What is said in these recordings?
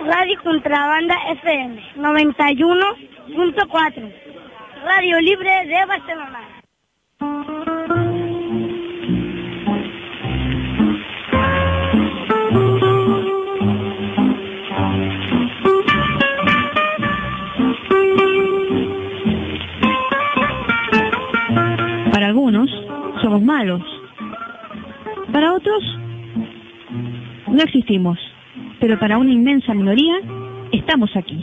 Radio Contrabanda FM 91.4, Radio Libre de Barcelona. Para algunos somos malos, para otros no existimos, pero para una inmensa minoría estamos aquí.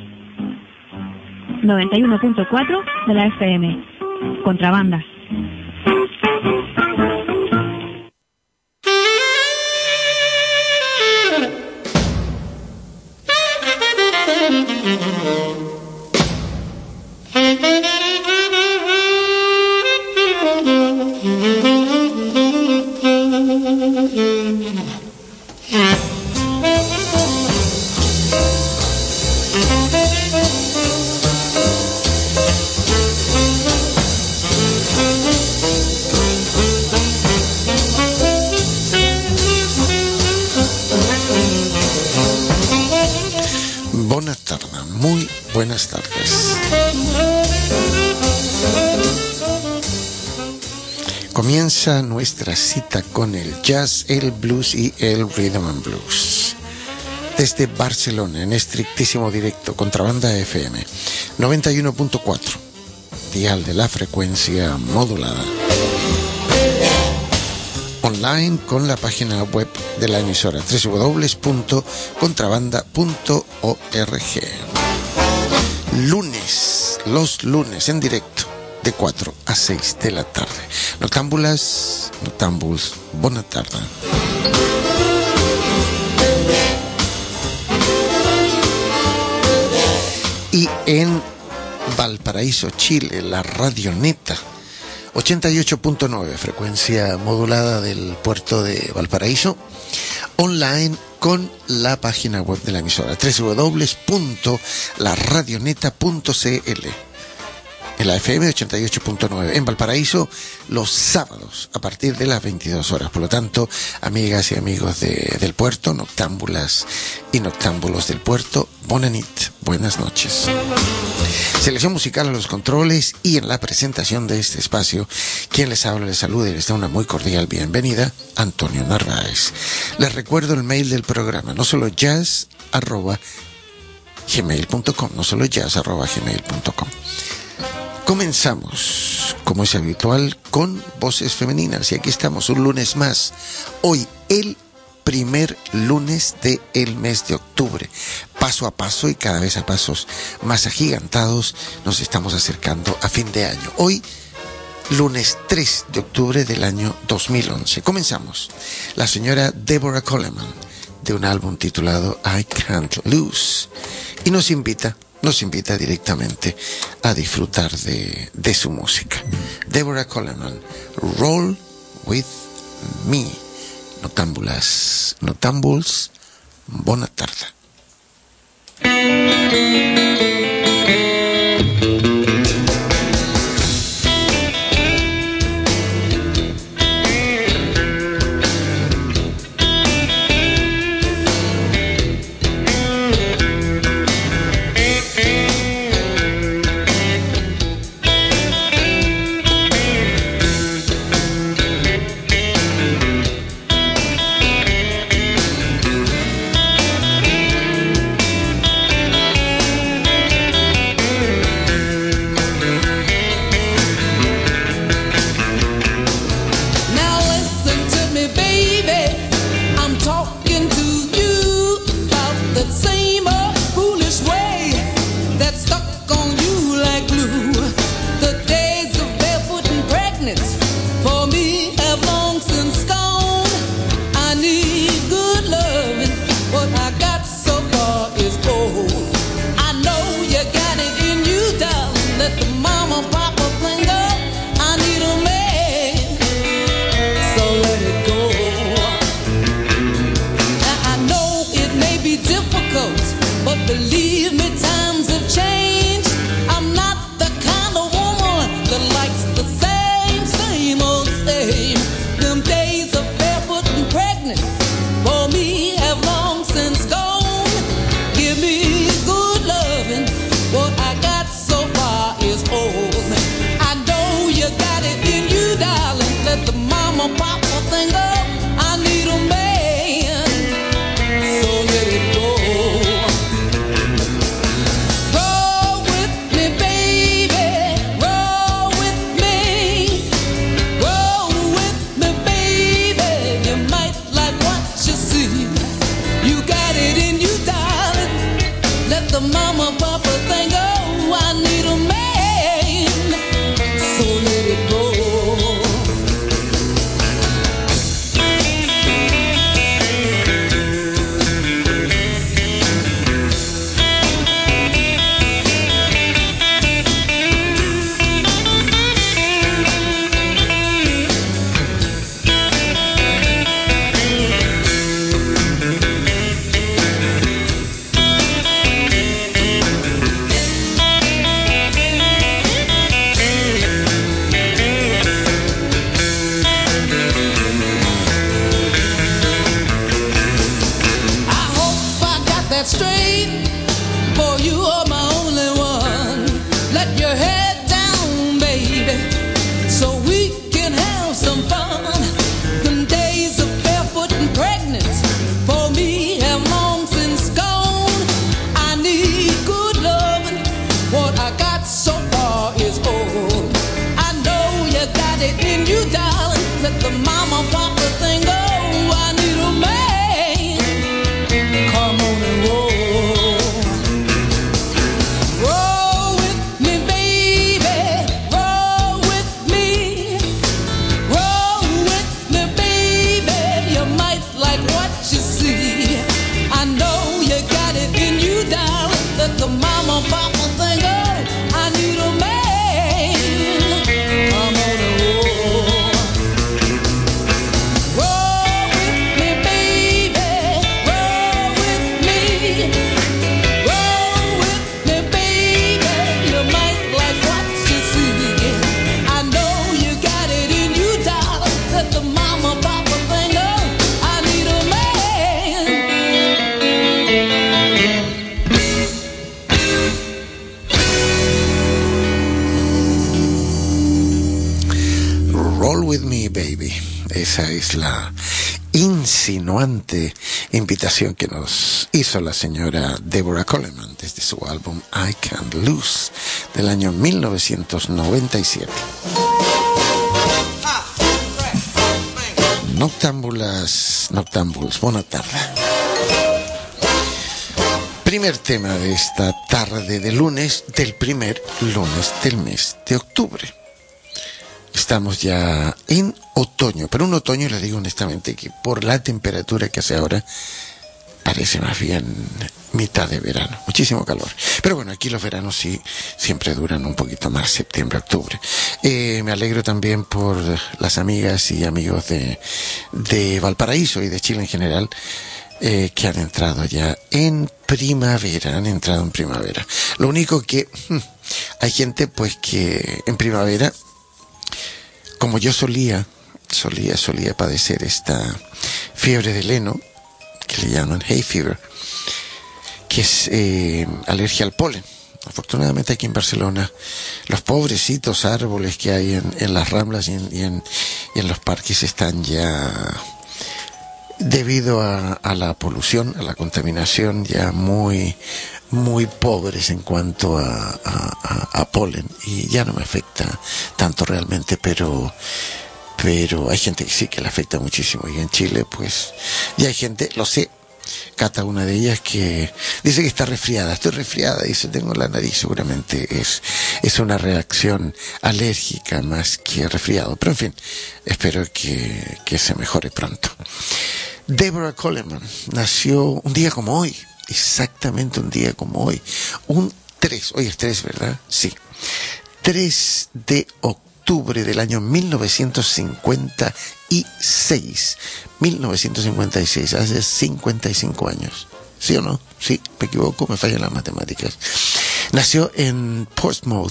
91.4 de la FM, Contrabanda. Buenas tardes. Comienza nuestra cita con el jazz, el blues y el rhythm and blues. Desde Barcelona, en estrictísimo directo, Contrabanda FM 91.4, dial de la frecuencia modulada. Online con la página web de la emisora www.contrabanda.org. Los lunes en directo de 4 a 6 de la tarde. Noctámbulas, noctámbuls, buena tarde. Y en Valparaíso, Chile, la Radioneta 88.9, frecuencia modulada del puerto de Valparaíso, online con la página web de la emisora www.laradioneta.cl. En la FM 88.9 en Valparaíso los sábados a partir de las 22 horas. Por lo tanto, amigas y amigos del puerto, noctámbulas y noctámbulos del puerto, bona nit, buenas noches. Selección musical a los controles y en la presentación de este espacio, quien les habla, les saluda y les da una muy cordial bienvenida, Antonio Narváez. Les recuerdo el mail del programa, no solo jazz@gmail.com, no solo jazz@gmail.com. Comenzamos, como es habitual, con voces femeninas. Y aquí estamos, un lunes más. Hoy, el primer lunes del mes de octubre. Paso a paso y cada vez a pasos más agigantados, nos estamos acercando a fin de año. Hoy, lunes 3 de octubre del año 2011. Comenzamos. La señora Deborah Coleman, de un álbum titulado I Can't Lose. Y nos invita directamente a disfrutar de su música. Deborah Coleman, Roll With Me. Noctámbulas, noctámbuls, buena tarde. that straight, for you are my only one. Let your head down, baby, so we can have some fun. The days of barefoot and pregnant for me have long since gone. I need good loving. What I got so far is old. I know you got it in you, darling. Let the mama papa thing go. I need a man. Come on and roll. Roll with me, baby. Roll with me. Roll with me, baby. You might like what you see. I know you got it in you, darling. Let the mama papa thing go. I need a man. Come on and roll. Roll with me, baby. Roll with me. Roll with me, baby. You might like what you see. I know you got it in you, darling. Let the mama papa thing go. I need a man. Roll with me, baby. Esa es la insinuante invitación que nos hizo la señora Deborah Coleman desde su álbum I Can't Lose del año 1997. Noctámbulas, buena tarde. Primer tema de esta tarde de lunes, del primer lunes del mes de octubre. Estamos ya en otoño, pero un otoño, les digo honestamente, que por la temperatura que hace ahora, parece más bien mitad de verano. Muchísimo calor. Pero bueno, aquí los veranos sí siempre duran un poquito más, septiembre, octubre. Me alegro también por las amigas y amigos de Valparaíso y de Chile en general, que han entrado ya en primavera, Lo único que hay gente pues que en primavera, como yo solía padecer esta fiebre del heno, que le llaman hay fever, que es alergia al polen. Afortunadamente aquí en Barcelona, los pobrecitos árboles que hay en las ramblas y en los parques están ya, debido a la polución, a la contaminación, ya muy pobres en cuanto a polen, y ya no me afecta tanto realmente, pero hay gente que sí que le afecta muchísimo, y en Chile pues ya hay gente, lo sé, Cata, una de ellas, que dice que está resfriada. Estoy resfriada, dice, tengo la nariz, seguramente es una reacción alérgica más que resfriado, pero en fin, espero que se mejore pronto. Deborah Coleman nació un día como hoy, exactamente un día como hoy, hoy es 3, ¿verdad? Sí, 3 de octubre del año 1956, hace 55 años, ¿sí o no? Sí, me equivoco, me fallan las matemáticas. Nació en Portsmouth,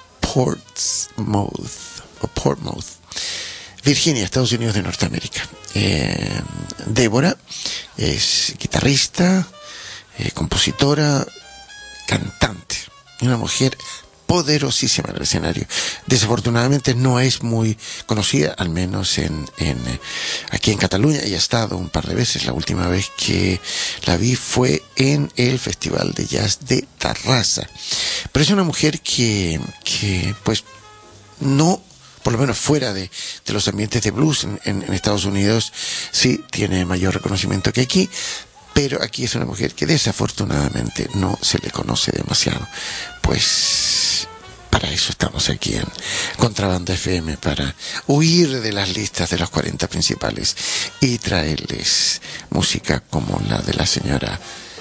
Virginia, Estados Unidos de Norteamérica. Deborah es guitarrista, compositora, cantante, una mujer poderosísima en el escenario. Desafortunadamente no es muy conocida, al menos aquí en Cataluña. Ella ha estado un par de veces. La última vez que la vi fue en el Festival de Jazz de Tarrasa. Pero es una mujer que pues no, por lo menos fuera de los ambientes de blues en Estados Unidos, sí tiene mayor reconocimiento que aquí, pero aquí es una mujer que desafortunadamente no se le conoce demasiado. Pues para eso estamos aquí en Contrabanda FM, para huir de las listas de los 40 principales y traerles música como la de la señora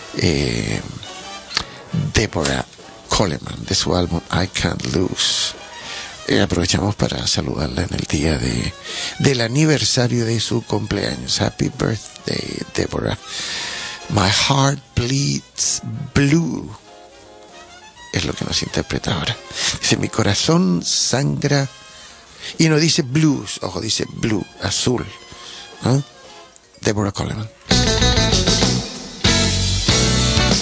Deborah Coleman, de su álbum I Can't Lose. Aprovechamos para saludarla en el día del aniversario de su cumpleaños. Happy birthday, Deborah. My heart bleeds blue, es lo que nos interpreta ahora. Dice, mi corazón sangra, y no dice blues, ojo, dice blue, azul, ¿no? Deborah Coleman.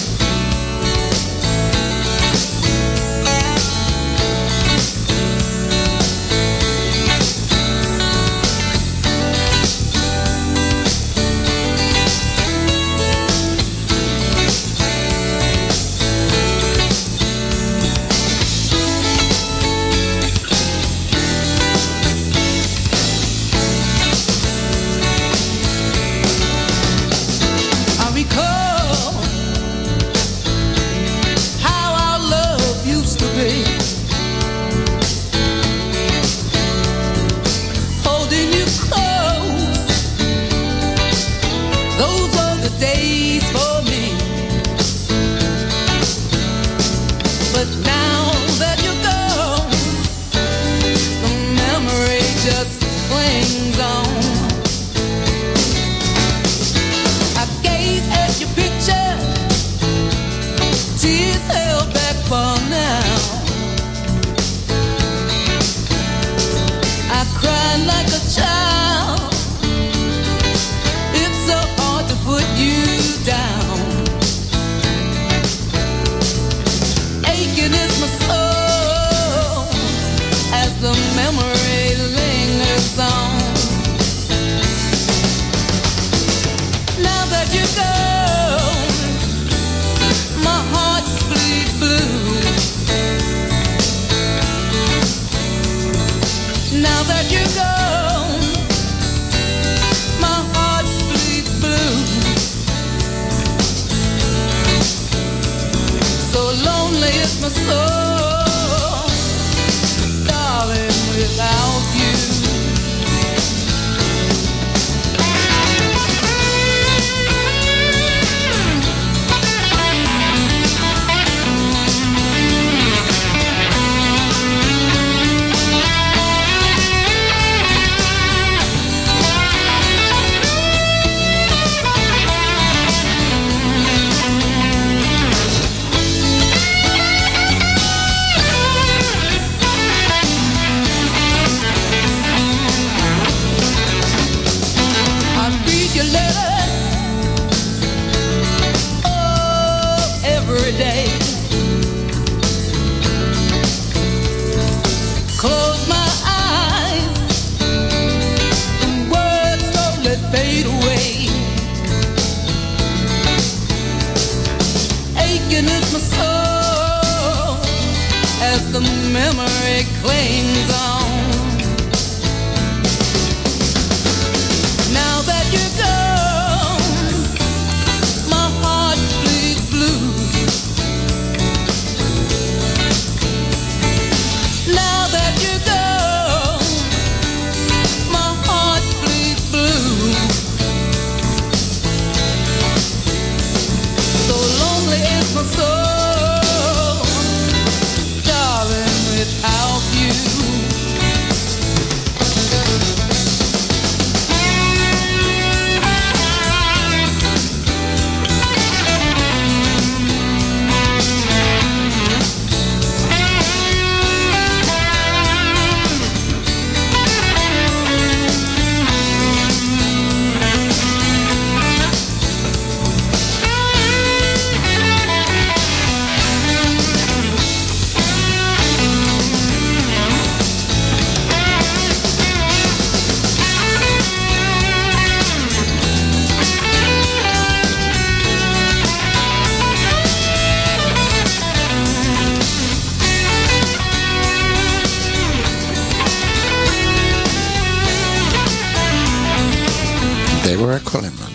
Deborah Coleman.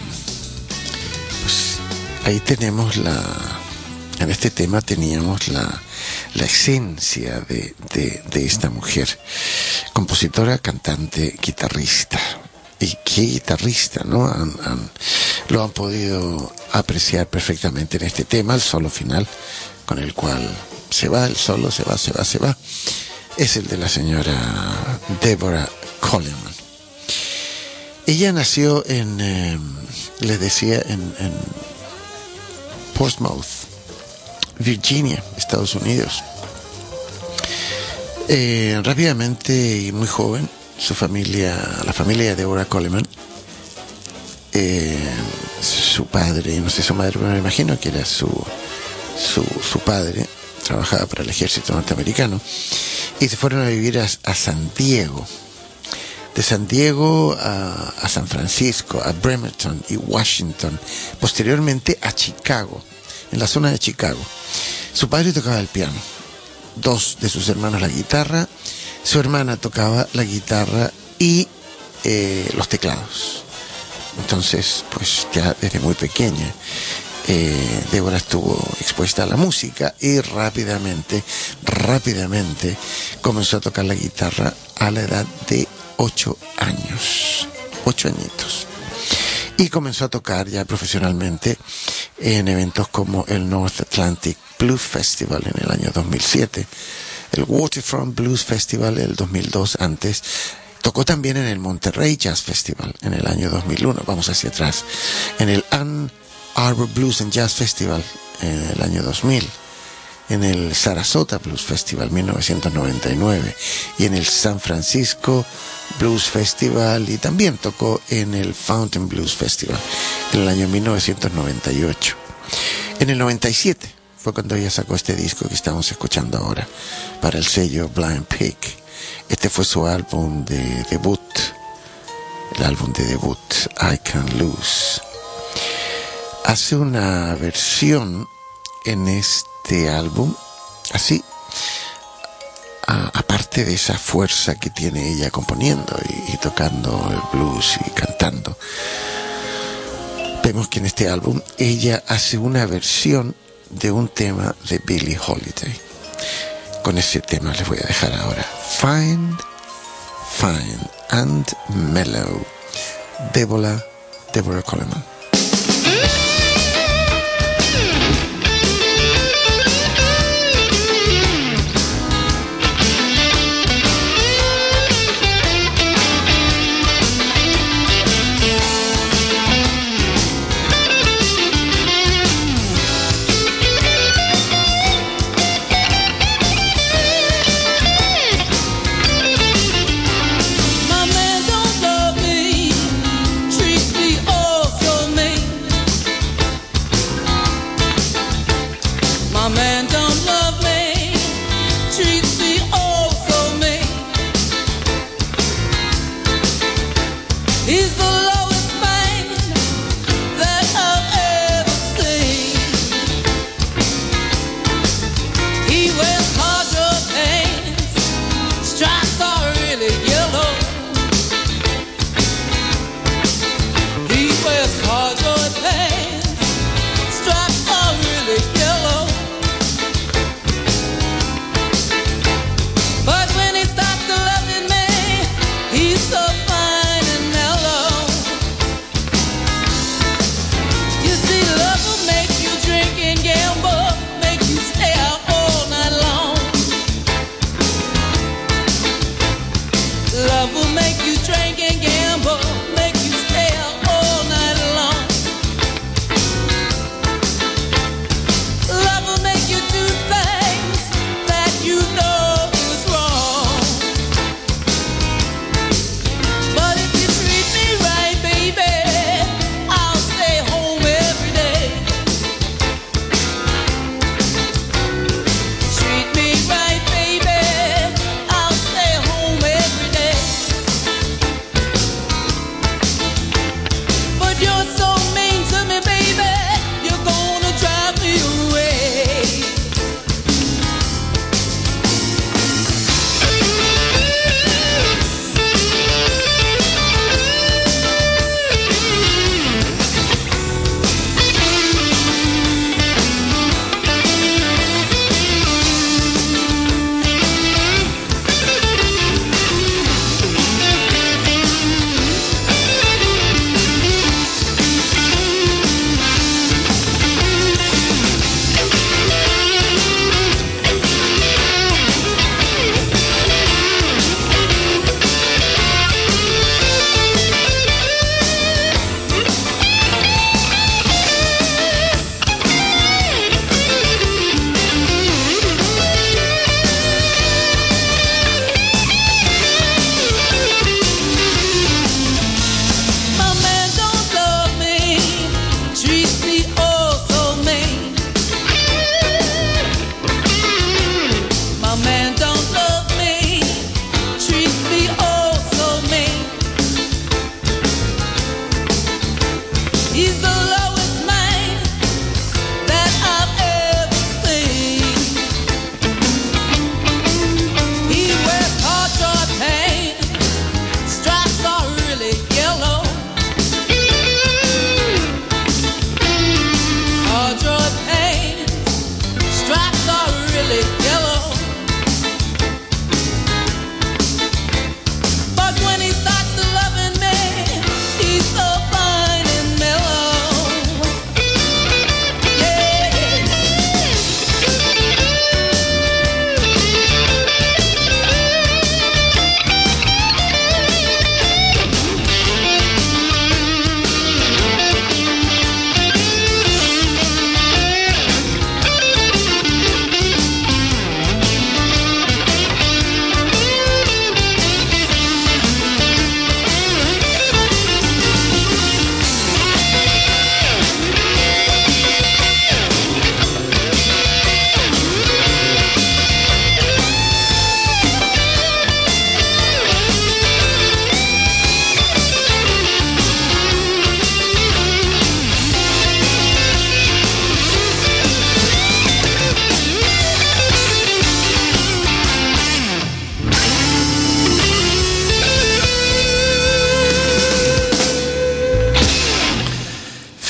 Pues ahí tenemos en este tema teníamos la esencia de esta mujer, compositora, cantante, guitarrista. Y qué guitarrista, ¿no? Lo han podido apreciar perfectamente en este tema, el solo final, con el cual se va, el solo se va. Es el de la señora Deborah Coleman. Ella nació les decía, en Portsmouth, Virginia, Estados Unidos. Rápidamente y muy joven, la familia de Deborah Coleman, su padre, no sé su madre, pero me imagino que era su padre, trabajaba para el ejército norteamericano, y se fueron a vivir a San Diego. De San Diego a San Francisco, a Bremerton y Washington, posteriormente a Chicago, en la zona de Chicago. Su padre tocaba el piano, 2 de sus hermanos la guitarra, su hermana tocaba la guitarra y los teclados. Entonces, pues ya desde muy pequeña, Deborah estuvo expuesta a la música y rápidamente comenzó a tocar la guitarra a la edad de 8 años, 8 añitos. Y comenzó a tocar ya profesionalmente en eventos como el North Atlantic Blues Festival en el año 2007, el Waterfront Blues Festival el 2002 antes. Tocó también en el Monterrey Jazz Festival en el año 2001, vamos hacia atrás, en el Ann Arbor Blues and Jazz Festival en el año 2000, en el Sarasota Blues Festival 1999 y en el San Francisco Blues Festival, y también tocó en el Fountain Blues Festival en el año 1998. En el 97 fue cuando ella sacó este disco que estamos escuchando ahora para el sello Blind Pig. Este fue su álbum de debut, el álbum de debut, I Can't Lose. Hace una versión en este álbum, así, aparte de esa fuerza que tiene ella componiendo y tocando el blues y cantando, vemos que en este álbum ella hace una versión de un tema de Billie Holiday. Con ese tema les voy a dejar ahora. Fine, Fine and Mellow. Deborah Coleman.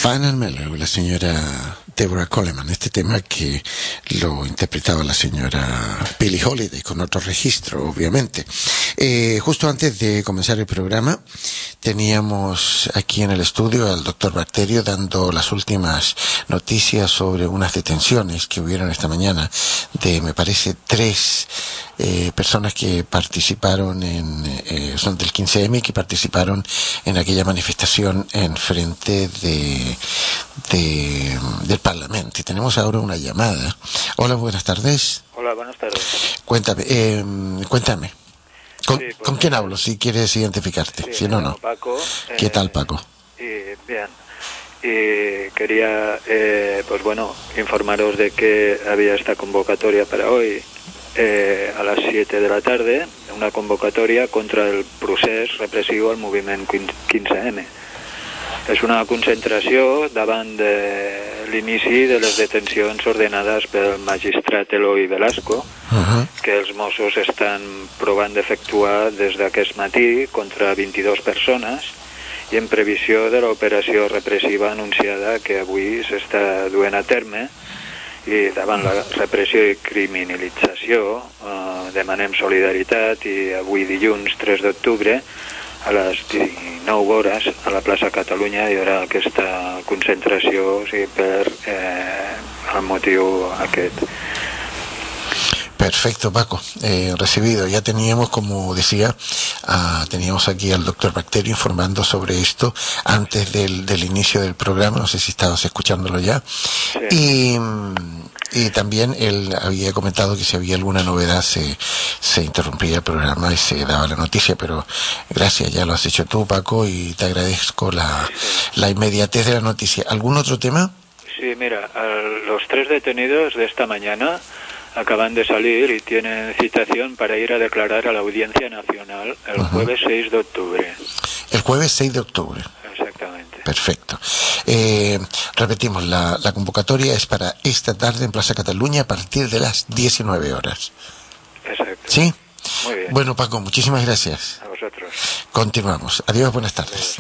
Final Mellow, la señora Deborah Coleman, este tema que lo interpretaba la señora Billie Holiday con otro registro, obviamente. Justo antes de comenzar el programa, teníamos aquí en el estudio al doctor Bacterio dando las últimas noticias sobre unas detenciones que hubieron esta mañana de, me parece, 3 personas que participaron son del 15M, que participaron en aquella manifestación en frente del Parlamento. Y tenemos ahora una llamada. Hola, buenas tardes. Hola, buenas tardes. Cuéntame. ¿Con quién hablo? Si quieres identificarte. Sí, si no, no. Paco. ¿Qué tal, Paco? Bien. Y quería, informaros de que había esta convocatoria para hoy a las 7 de la tarde, una convocatoria contra el procés repressiu al moviment 15M. És una concentració davant de l'inici de les detencions ordenades pel magistrat Eloi Velasco, que els Mossos estan provant d'efectuar des d'aquest matí contra 22 persones i en previsió de l'operació repressiva anunciada que avui s'està duent a terme. I davant la repressió i criminalització demanem solidaritat i avui dilluns 3 d'octubre a les 19 hores a la plaça Catalunya hi haurà aquesta concentració, o sigui, per el motiu aquest. Perfecto, Paco. Recibido. Ya teníamos, como decía, teníamos aquí al doctor Bacterio informando sobre esto antes del inicio del programa. No sé si estabas escuchándolo ya. Sí. Y también él había comentado que si había alguna novedad se interrumpía el programa y se daba la noticia, pero gracias, ya lo has hecho tú, Paco, y te agradezco la inmediatez de la noticia. ¿Algún otro tema? Sí, mira, los 3 detenidos de esta mañana acaban de salir y tienen citación para ir a declarar a la Audiencia Nacional el jueves 6 de octubre. El jueves 6 de octubre. Exactamente. Perfecto. Repetimos, la convocatoria es para esta tarde en Plaza Cataluña a partir de las 19 horas. Exacto. ¿Sí? Muy bien. Bueno, Paco, muchísimas gracias. A vosotros. Continuamos. Adiós, buenas tardes.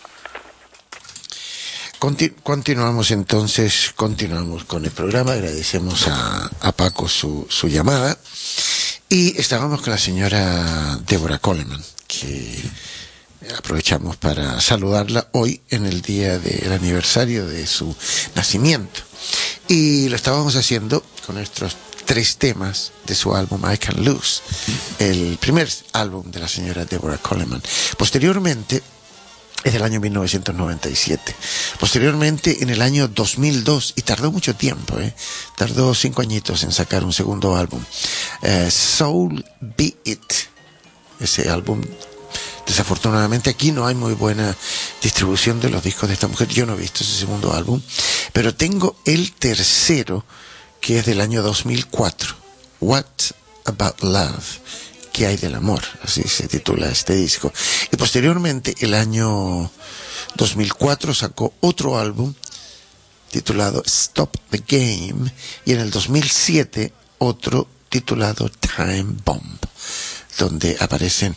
Continuamos con el programa. Agradecemos a Paco su llamada y estábamos con la señora Deborah Coleman, que aprovechamos para saludarla hoy en el día del aniversario de su nacimiento, y lo estábamos haciendo con nuestros 3 temas de su álbum I Can Lose, el primer álbum de la señora Deborah Coleman. Posteriormente, es del año 1997. Posteriormente, en el año 2002, y tardó mucho tiempo, tardó 5 añitos en sacar un segundo álbum, Soul Be It. Ese álbum, desafortunadamente, aquí no hay muy buena distribución de los discos de esta mujer. Yo no he visto ese segundo álbum, pero tengo el tercero, que es del año 2004, What About Love? ¿Qué hay del amor? Así se titula este disco. Y posteriormente, el año 2004, sacó otro álbum titulado Stop the Game, y en el 2007 otro titulado Time Bomb, donde aparecen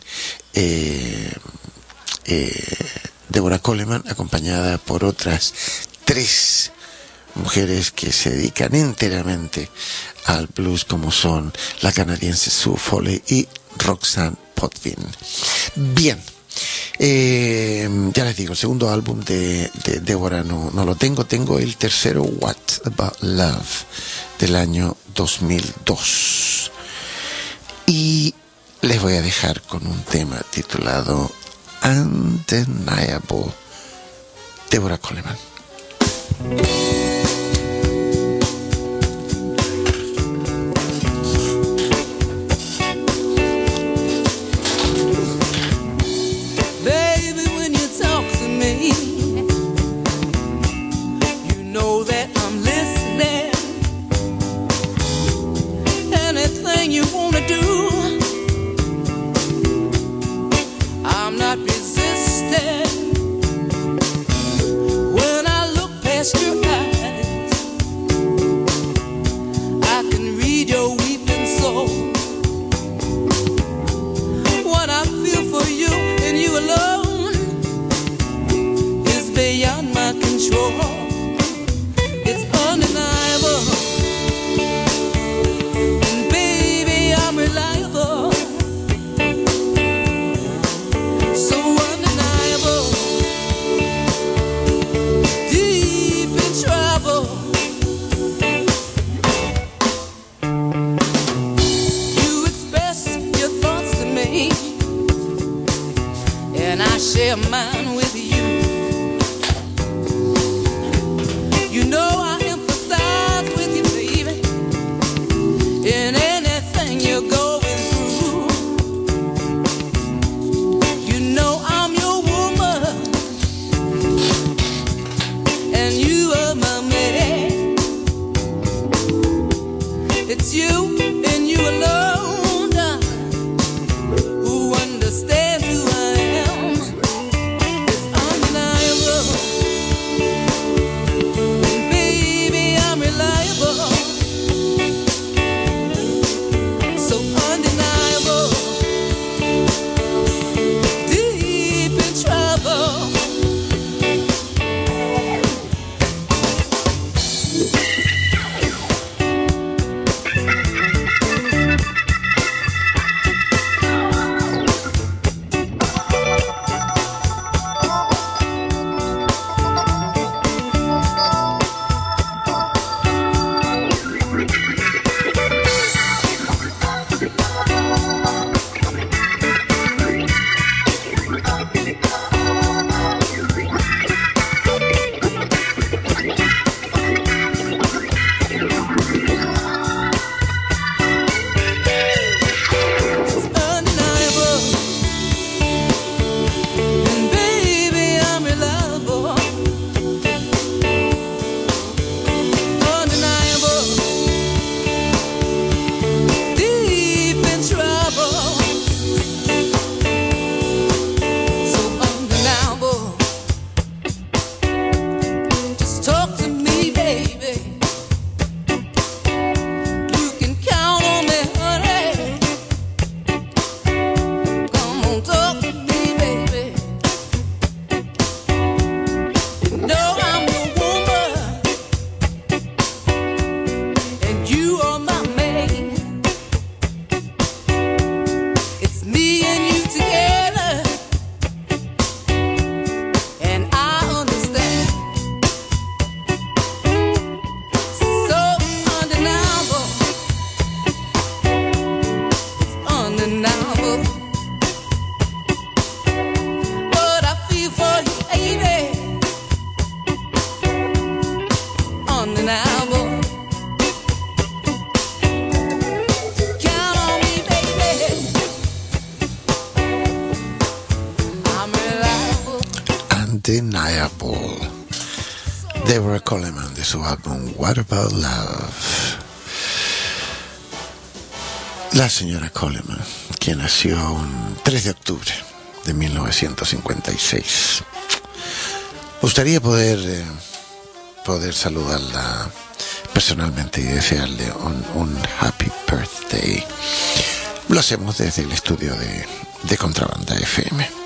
Deborah Coleman acompañada por otras 3 mujeres que se dedican enteramente al blues, como son la canadiense Sue Foley y Roxanne Potvin. Bien, ya les digo, el segundo álbum de Deborah no lo tengo el tercero, What About Love, del año 2002. Y les voy a dejar con un tema titulado Undeniable, Deborah Coleman. Baby, when you talk to me, you know that I'm listening. Anything you wanna do, I'm not resisting. When I look past your eyes, It's you and you alone, darling, who understands who I am. It's undeniable, and baby, I'm reliable. So undeniable, deep in trouble. Undeniable. Deborah Coleman, de su álbum What About Love. La señora Coleman, quien nació un 3 de octubre de 1956. Me gustaría poder saludarla personalmente y desearle un happy birthday. Lo hacemos desde el estudio de Contrabanda FM.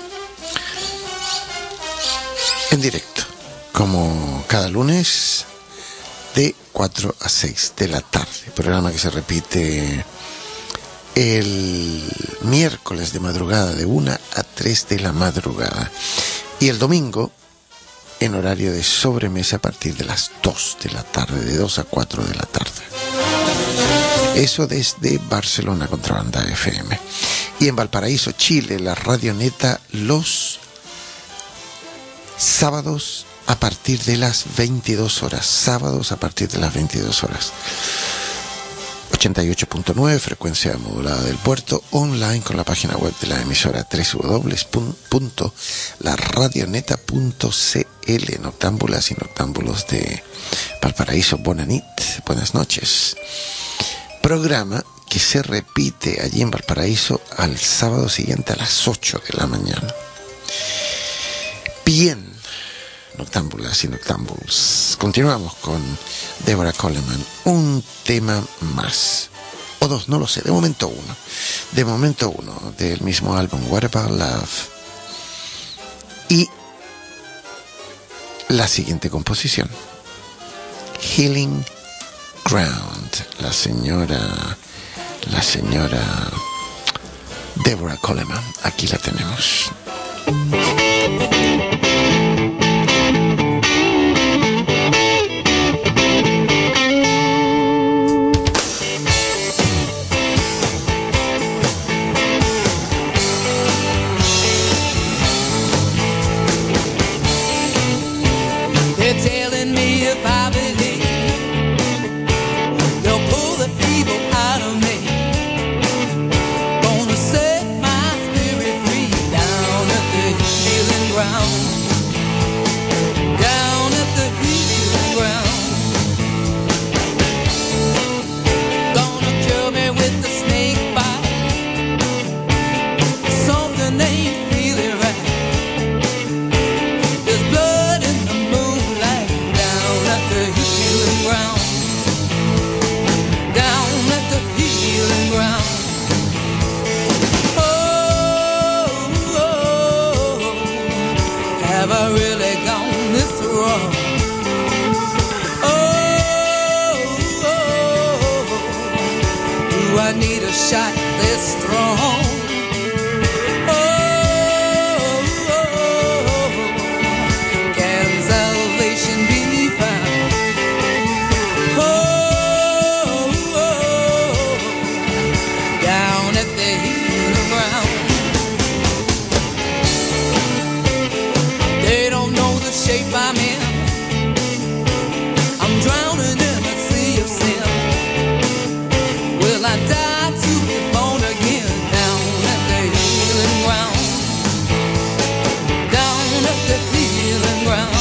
En directo, como cada lunes, de 4 a 6 de la tarde. Programa que se repite el miércoles de madrugada de 1 a 3 de la madrugada. Y el domingo, en horario de sobremesa a partir de las 2 de la tarde, de 2 a 4 de la tarde. Eso desde Barcelona, Contrabanda FM. Y en Valparaíso, Chile, la Radioneta, los sábados a partir de las 22 horas. Sábados a partir de las 22 horas. 88.9, frecuencia modulada del puerto, online con la página web de la emisora www.laradioneta.cl. Noctámbulas y noctámbulos de Valparaíso, Bonanit, buenas noches. Programa que se repite allí en Valparaíso al sábado siguiente a las 8 de la mañana. Bien, noctámbulas y noctámbulos. Continuamos con Deborah Coleman. Un tema más. O dos, no lo sé. De momento uno. De momento uno del mismo álbum What About Love. Y la siguiente composición. Healing Ground. La señora Deborah Coleman. Aquí la tenemos. They're telling me if I believe, they'll pull the evil out of me. Gonna set my spirit free down at the Do I need a shot this strong? I'm in. I'm drowning in a sea of sin. Will I die to be born again? Down at the healing ground. Down at the healing ground.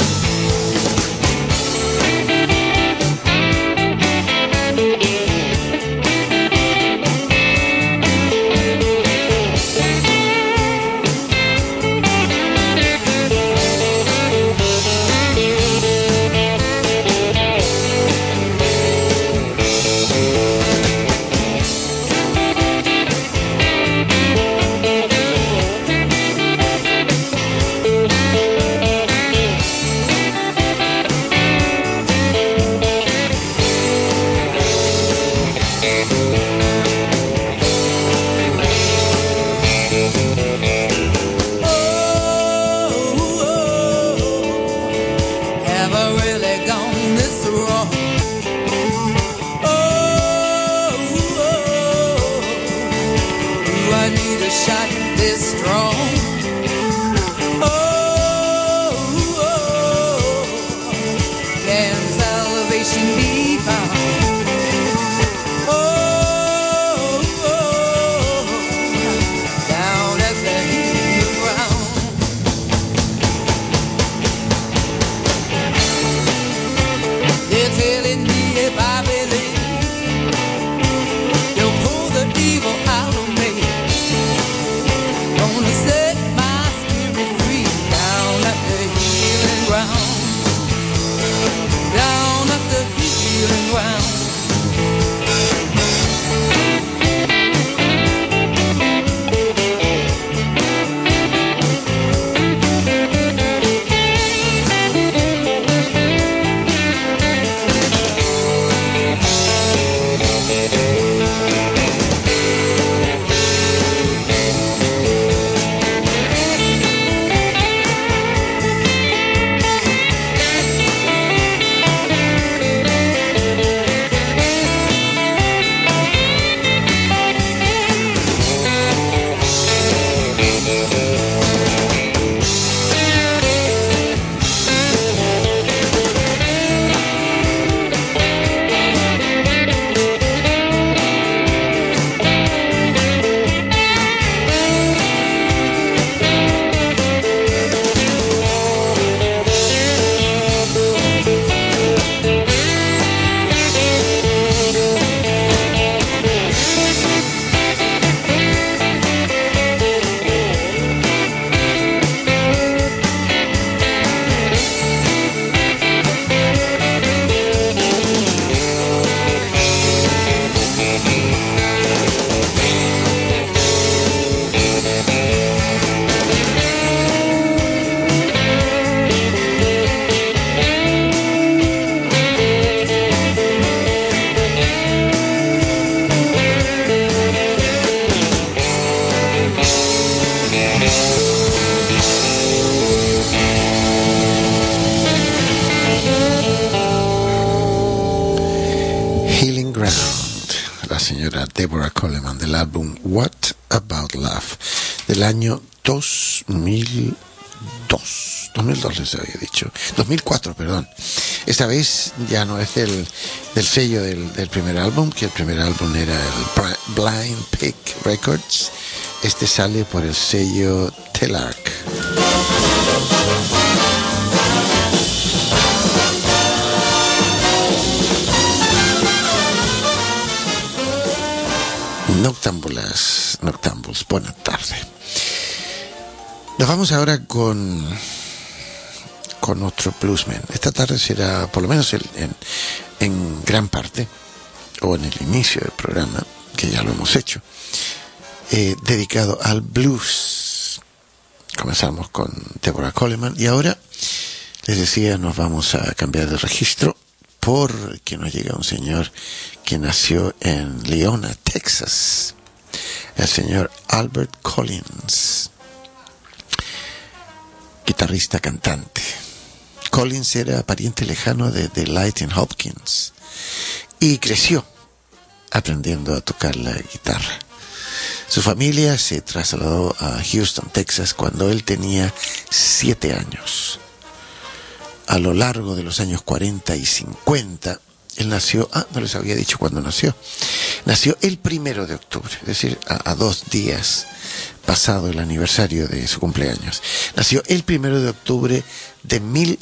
Deborah Coleman, del álbum What About Love, del año 2002 les había dicho, 2004, perdón. Esta vez ya no es del sello del primer álbum, que el primer álbum era el Blind Pig Records. Este sale por el sello Telarc. Noctámbulos, buena tarde. Nos vamos ahora con otro bluesman. Esta tarde será, por lo menos en gran parte, o en el inicio del programa, que ya lo hemos hecho, dedicado al blues. Comenzamos con Deborah Coleman y ahora, les decía, nos vamos a cambiar de registro porque nos llega un señor que nació en Leona, Texas, el señor Albert Collins, guitarrista, cantante. Collins era pariente lejano de Lightning Hopkins y creció aprendiendo a tocar la guitarra. Su familia se trasladó a Houston, Texas, cuando él tenía 7 años. A lo largo de los años 40 y 50, él nació, no les había dicho cuándo nació. Nació el 1 de octubre, es decir, a 2 días pasado el aniversario de su cumpleaños. Nació el 1 de octubre de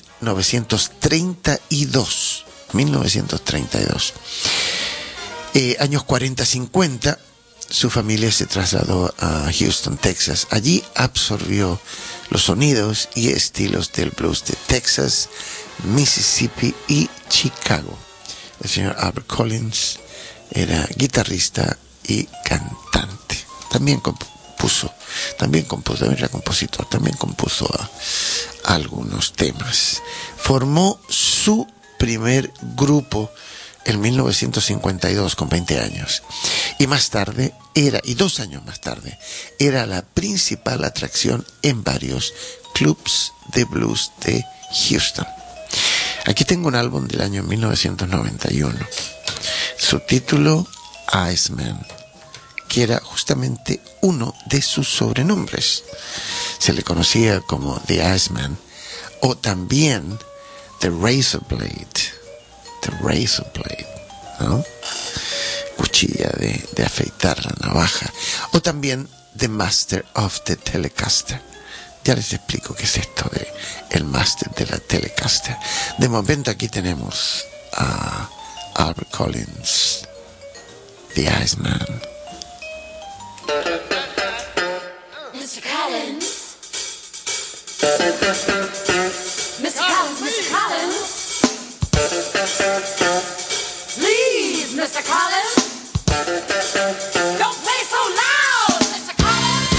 1932. 1932. Años 40-50, su familia se trasladó a Houston, Texas. Allí absorbió los sonidos y estilos del blues de Texas, Mississippi y Chicago. El señor Albert Collins era guitarrista y cantante. También era compositor, también compuso algunos temas. Formó su primer grupo en 1952 con 20 años. Y 2 años más tarde, era la principal atracción en varios clubs de blues de Houston. Aquí tengo un álbum del año 1991. Su título, Iceman, que era justamente uno de sus sobrenombres. Se le conocía como The Iceman o también The Razor Blade. The Razor Blade, ¿no? Cuchilla de afeitar, la navaja. O también The Master of the Telecaster. Ya les explico qué es esto de el Master de la Telecaster. De momento aquí tenemos a Albert Collins, The Iceman. Mr. Collins. Mr. Collins, Mr. Collins. Please, Mr. Collins. Don't play so loud, Mr. Collins.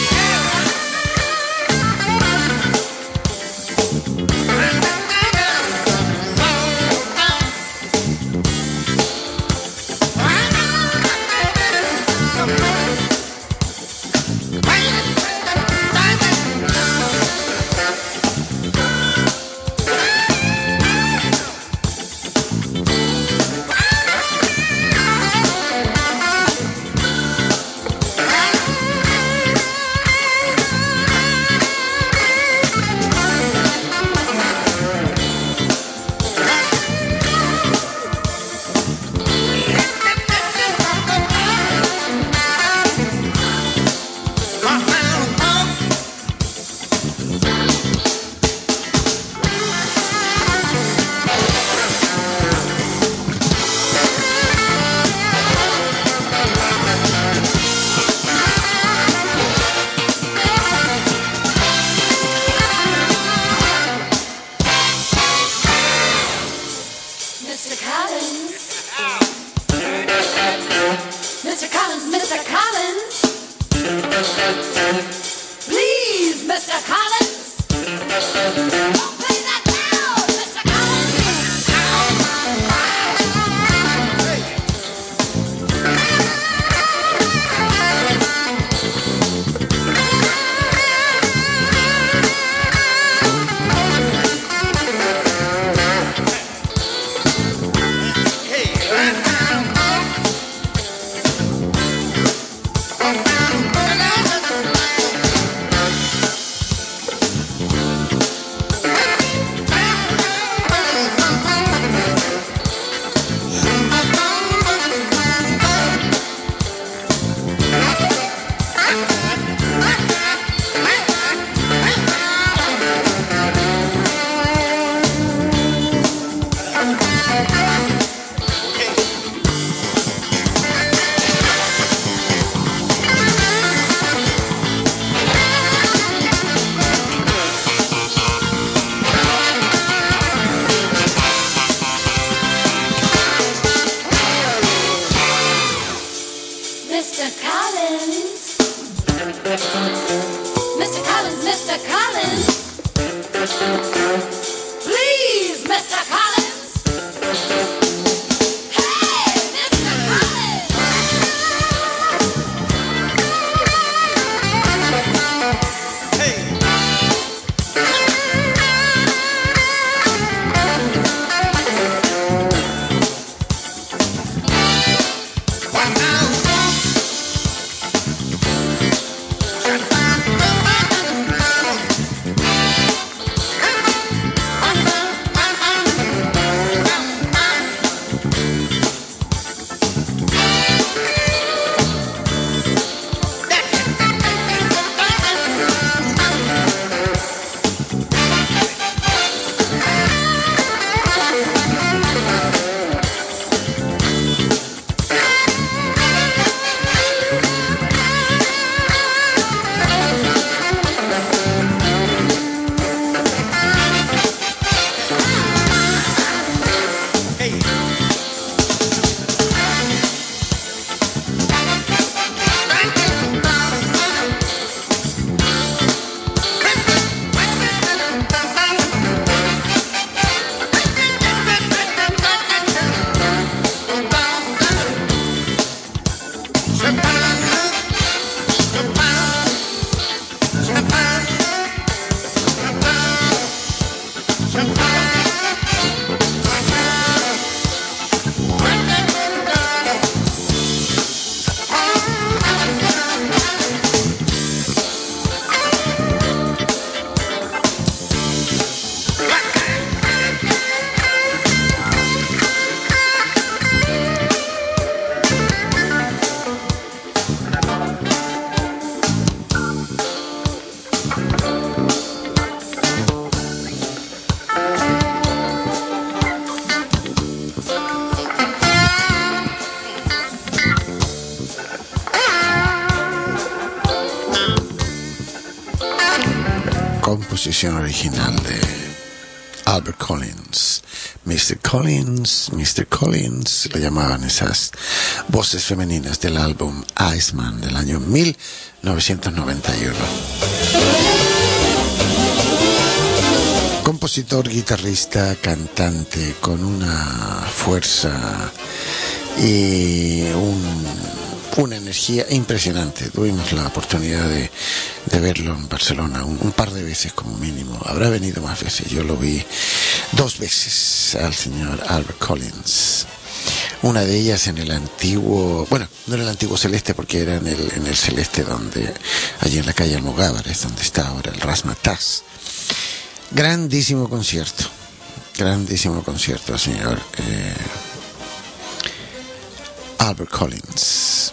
Mr. Collins, Mr. Collins. Please, Mr. Collins. composición original de Albert Collins. Mr. Collins, Mr. Collins, le llamaban esas voces femeninas del álbum Iceman del año 1991. Compositor, guitarrista, cantante con una fuerza y una energía impresionante. Tuvimos la oportunidad de verlo en Barcelona un par de veces como mínimo. Habrá venido más veces. Yo lo vi 2 veces al señor Albert Collins. Una de ellas en el antiguo, bueno, no en el antiguo Celeste, porque era en el Celeste donde, allí en la calle Almogávar, es donde está ahora el Razzmatazz. Grandísimo concierto, señor Albert Collins.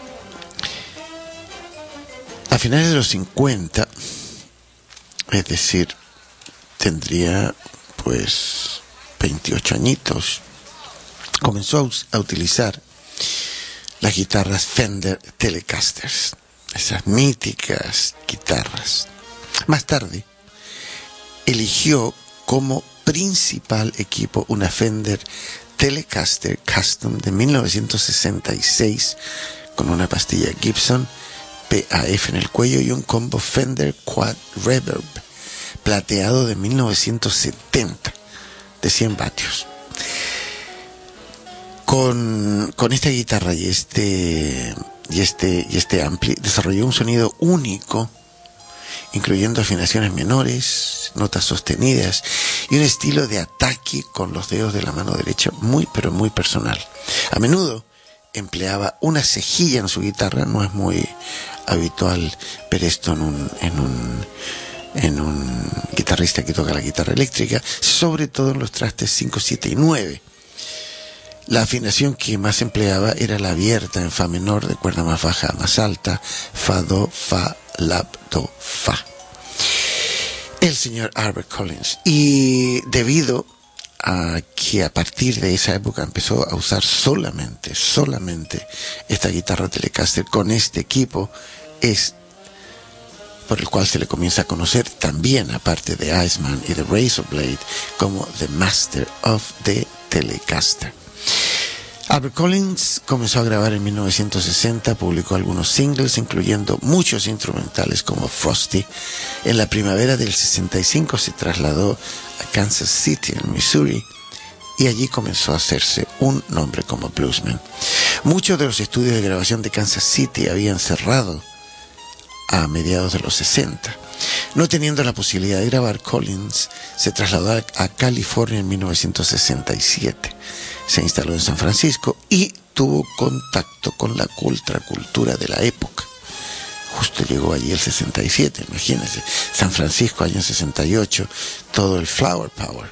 A finales de los 50, es decir, tendría pues 28 añitos, comenzó a utilizar las guitarras Fender Telecasters, esas míticas guitarras. Más tarde eligió como principal equipo una Fender Telecaster Custom de 1966 con una pastilla Gibson PAF en el cuello y un combo Fender Quad Reverb plateado de 1970 de 100 vatios. Con esta guitarra y este ampli desarrolló un sonido único, incluyendo afinaciones menores, notas sostenidas y un estilo de ataque con los dedos de la mano derecha muy pero muy personal. A menudo empleaba una cejilla en su guitarra, no es muy habitual ver esto en un guitarrista que toca la guitarra eléctrica, sobre todo en los trastes 5, 7 y 9. La afinación que más empleaba era la abierta en fa menor, de cuerda más baja a más alta, fa, do, fa, la, do, fa. El señor Albert Collins. Y debido a que a partir de esa época empezó a usar solamente esta guitarra Telecaster con este equipo, es por el cual se le comienza a conocer también, aparte de Iceman y de Razorblade, como The Master of the Telecaster. Albert Collins comenzó a grabar en 1960, publicó algunos singles, incluyendo muchos instrumentales como Frosty. En la primavera del 65 se trasladó a Kansas City, en Missouri, y allí comenzó a hacerse un nombre como bluesman. Muchos de los estudios de grabación de Kansas City habían cerrado a mediados de los 60. No teniendo la posibilidad de grabar, Collins se trasladó a California en 1967. Se instaló en San Francisco y tuvo contacto con la ultracultura de la época. Justo llegó allí el 67, imagínense. San Francisco, año 68, todo el Flower Power.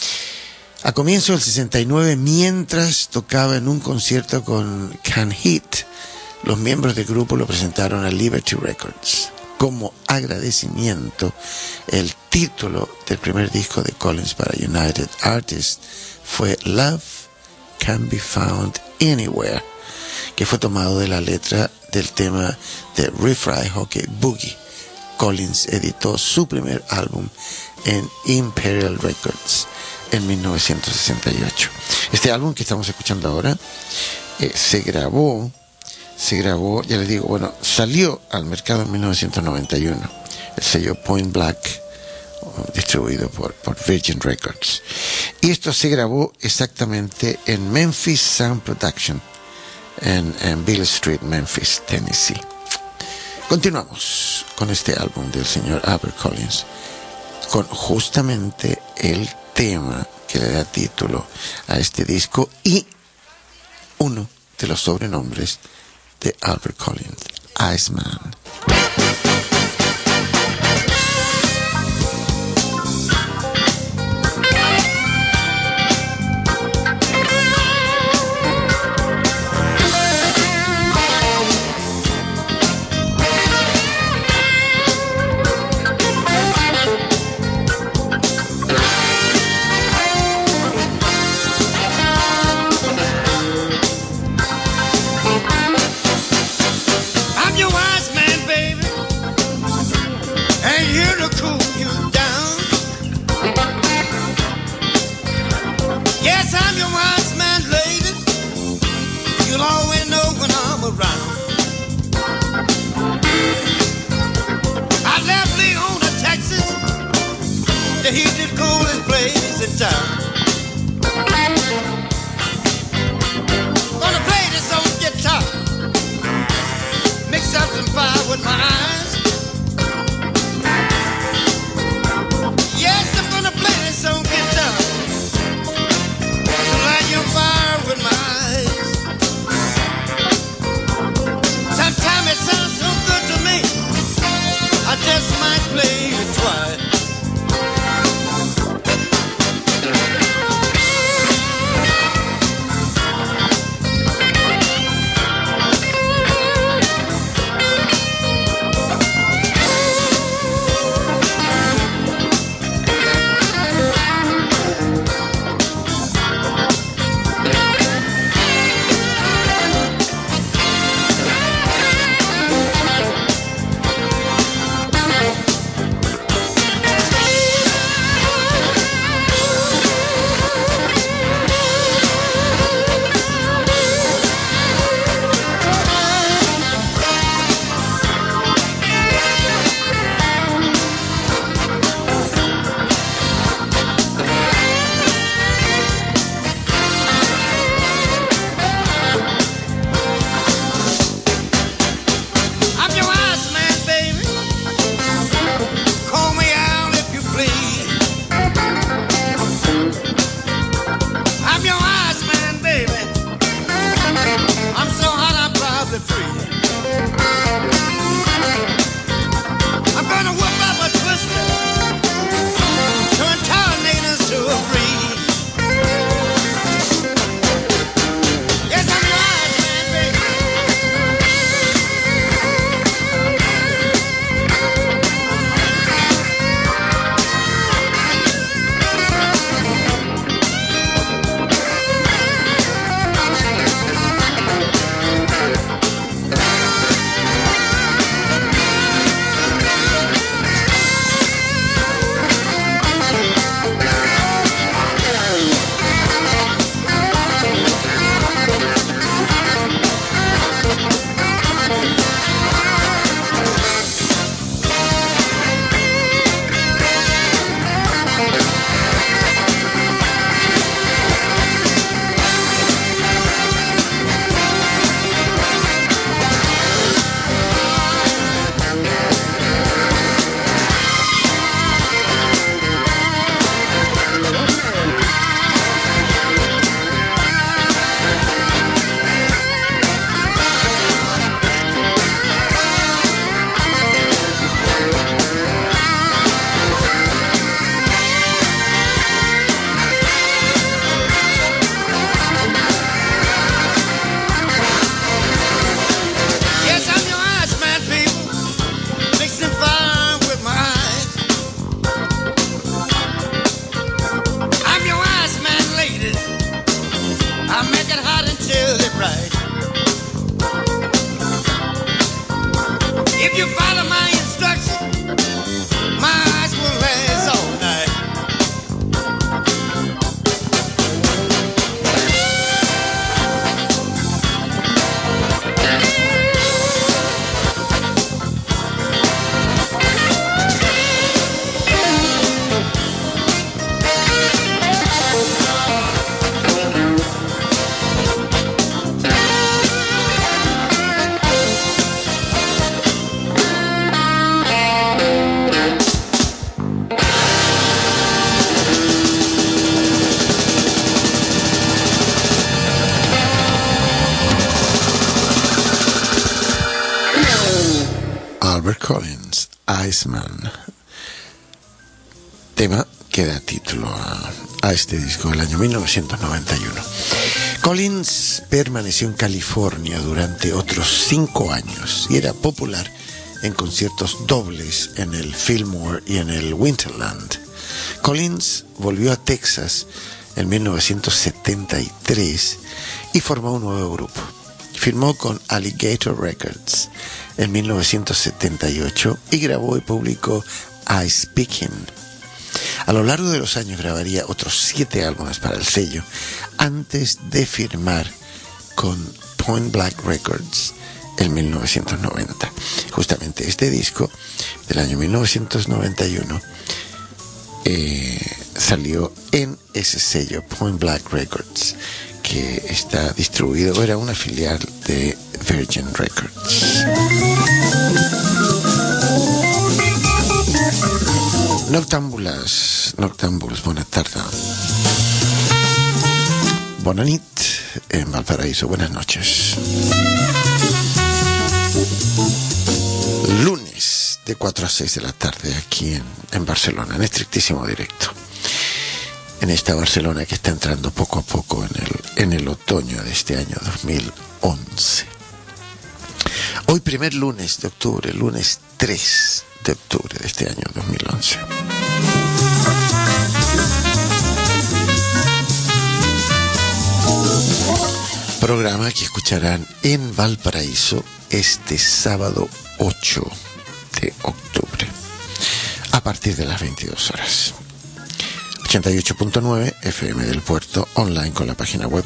A comienzo del 69, mientras tocaba en un concierto con Can Heat, los miembros del grupo lo presentaron a Liberty Records. Como agradecimiento, el título del primer disco de Collins para United Artists fue Love Can Be Found Anywhere, que fue tomado de la letra del tema de Riff Raff Hockey Boogie. Collins editó su primer álbum en Imperial Records en 1968. Este álbum que estamos escuchando ahora se grabó, ya les digo, bueno, salió al mercado en 1991, el sello Point Black, distribuido por Virgin Records. Y esto se grabó exactamente en Memphis Sound Production, en Beale Street, Memphis, Tennessee. Continuamos con este álbum del señor Albert Collins, con justamente el tema que le da título a este disco y uno de los sobrenombres de Albert Collins, Iceman. I'm your wise man. guitar. Gonna play this old guitar. Mix up some fire with my eyes. Yes, I'm gonna play this old guitar. To light your fire with my eyes. Sometimes it sounds so good to me, I just might play it twice. Collins, Iceman, tema que da título a este disco del año 1991. Collins permaneció en California durante otros 5 años y era popular en conciertos dobles en el Fillmore y en el Winterland. Collins volvió a Texas en 1973 y formó un nuevo grupo. Firmó con Alligator Records en 1978 y grabó y publicó I Speaking. A lo largo de los años grabaría otros 7 álbumes para el sello antes de firmar con Point Black Records en 1990. Justamente este disco del año 1991 salió en ese sello Point Blank Records, que está distribuido, era una filial de Virgin Records. Noctámbuls, buenas tardes. Bona nit en Valparaíso, buenas noches. Lunes de 4 a 6 de la tarde aquí en Barcelona, en estrictísimo directo. En esta Barcelona que está entrando poco a poco en el otoño de este año 2011. Hoy primer lunes de octubre, lunes 3 de octubre de este año 2011. Programa que escucharán en Valparaíso este sábado 8 de octubre a partir de las 22 horas. 88.9 FM del Puerto, online con la página web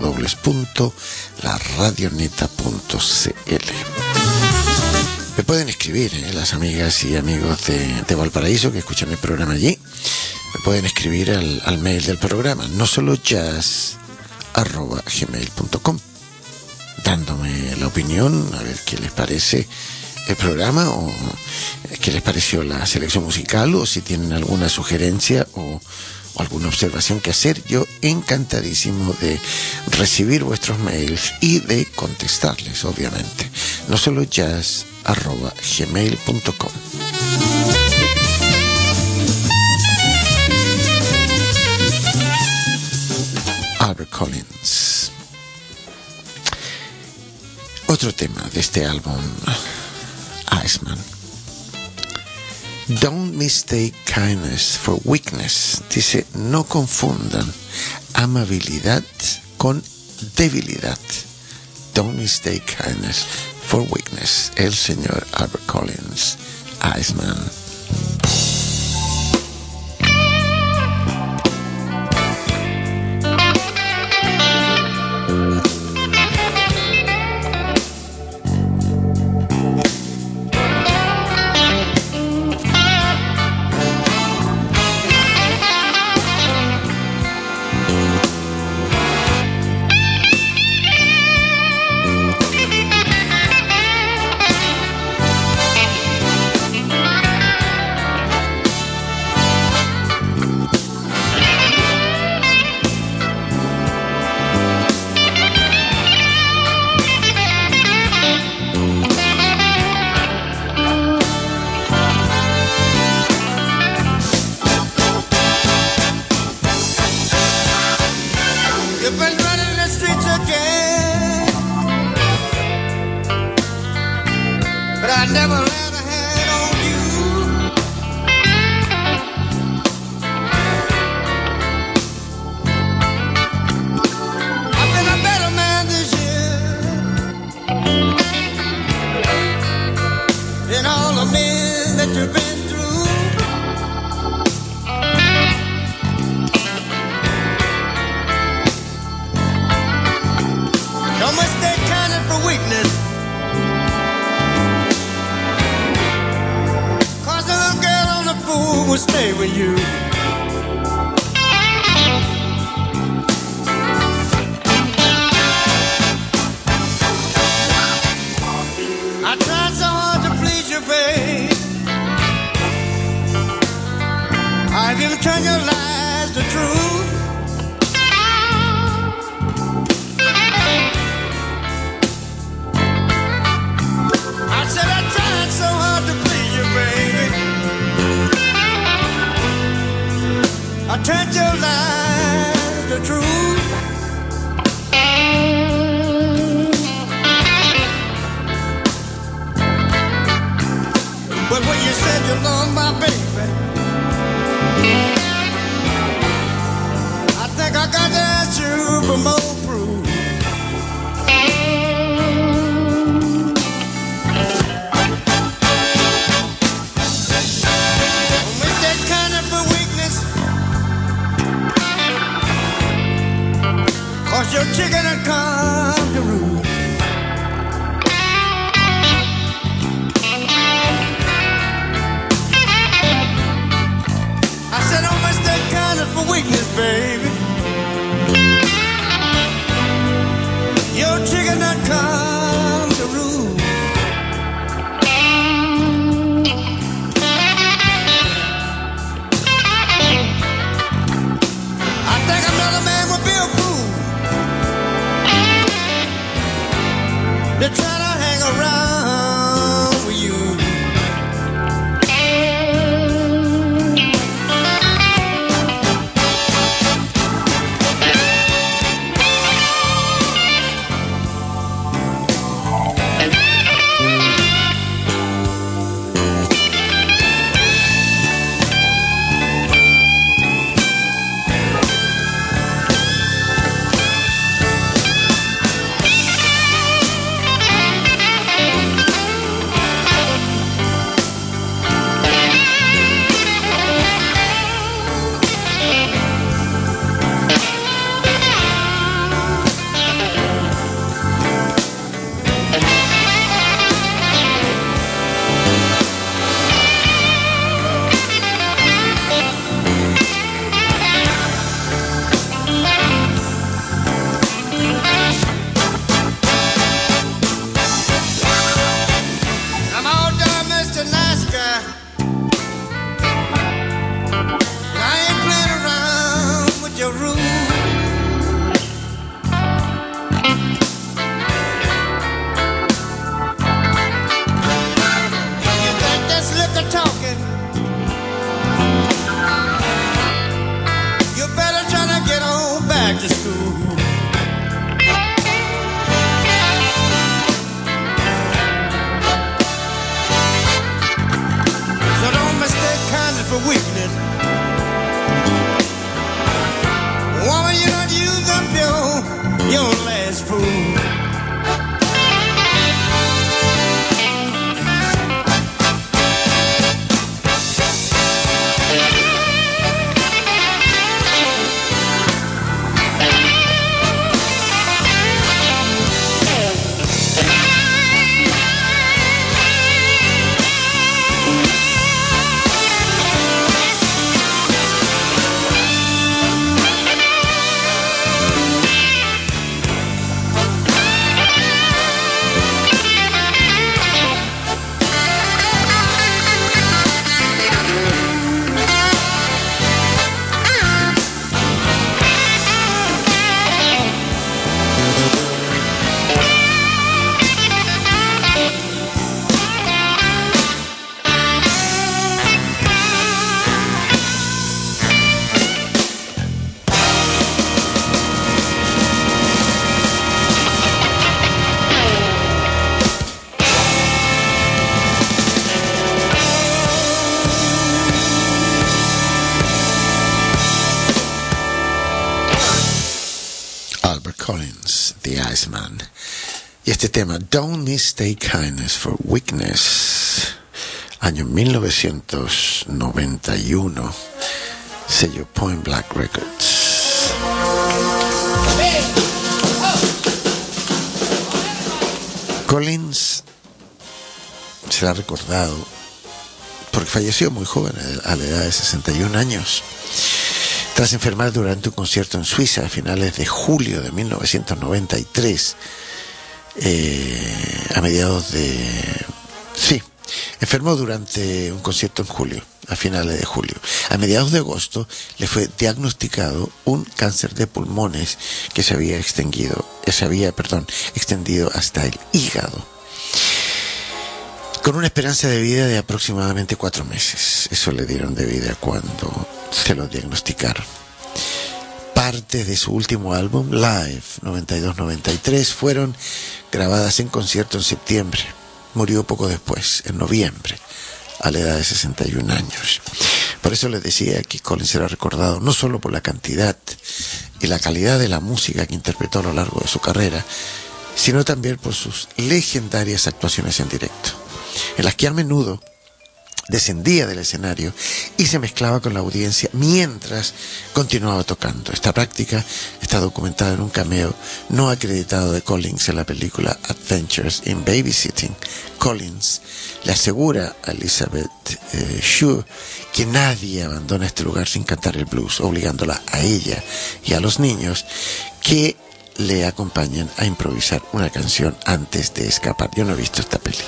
www.laradioneta.cl. Me pueden escribir, las amigas y amigos de Valparaíso que escuchan el programa allí, me pueden escribir al mail del programa, no solo jazz@gmail.com, dándome la opinión, a ver qué les parece el programa o qué les pareció la selección musical, o si tienen alguna sugerencia o alguna observación que hacer. Yo encantadísimo de recibir vuestros mails y de contestarles, obviamente. No solo jazz@gmail.com. Albert Collins. Otro tema de este álbum, Iceman. Don't mistake kindness for weakness. Dice, no confundan amabilidad con debilidad. Don't mistake kindness for weakness. El señor Albert Collins, Iceman. hang around with you. Y este tema, Don't Mistake Kindness for Weakness, año 1991, sello Point Black Records. Collins se la ha recordado porque falleció muy joven, a la edad de 61 años. Tras enfermar durante un concierto en Suiza a finales de julio de 1993, enfermó durante un concierto en julio, a finales de julio. A mediados de agosto le fue diagnosticado un cáncer de pulmones que se había extendido hasta el hígado, con una esperanza de vida de aproximadamente 4 meses. Eso le dieron de vida cuando se lo diagnosticaron. Partes de su último álbum, Live 92-93, fueron grabadas en concierto en septiembre. Murió poco después, en noviembre, a la edad de 61 años. Por eso les decía que Collins será recordado no solo por la cantidad y la calidad de la música que interpretó a lo largo de su carrera, sino también por sus legendarias actuaciones en directo, en las que a menudo descendía del escenario y se mezclaba con la audiencia mientras continuaba tocando. Esta práctica está documentada en un cameo no acreditado de Collins en la película Adventures in Babysitting. Collins le asegura a Elizabeth Shue que nadie abandona este lugar sin cantar el blues, obligándola a ella y a los niños que le acompañan a improvisar una canción antes de escapar. Yo no he visto esta peli.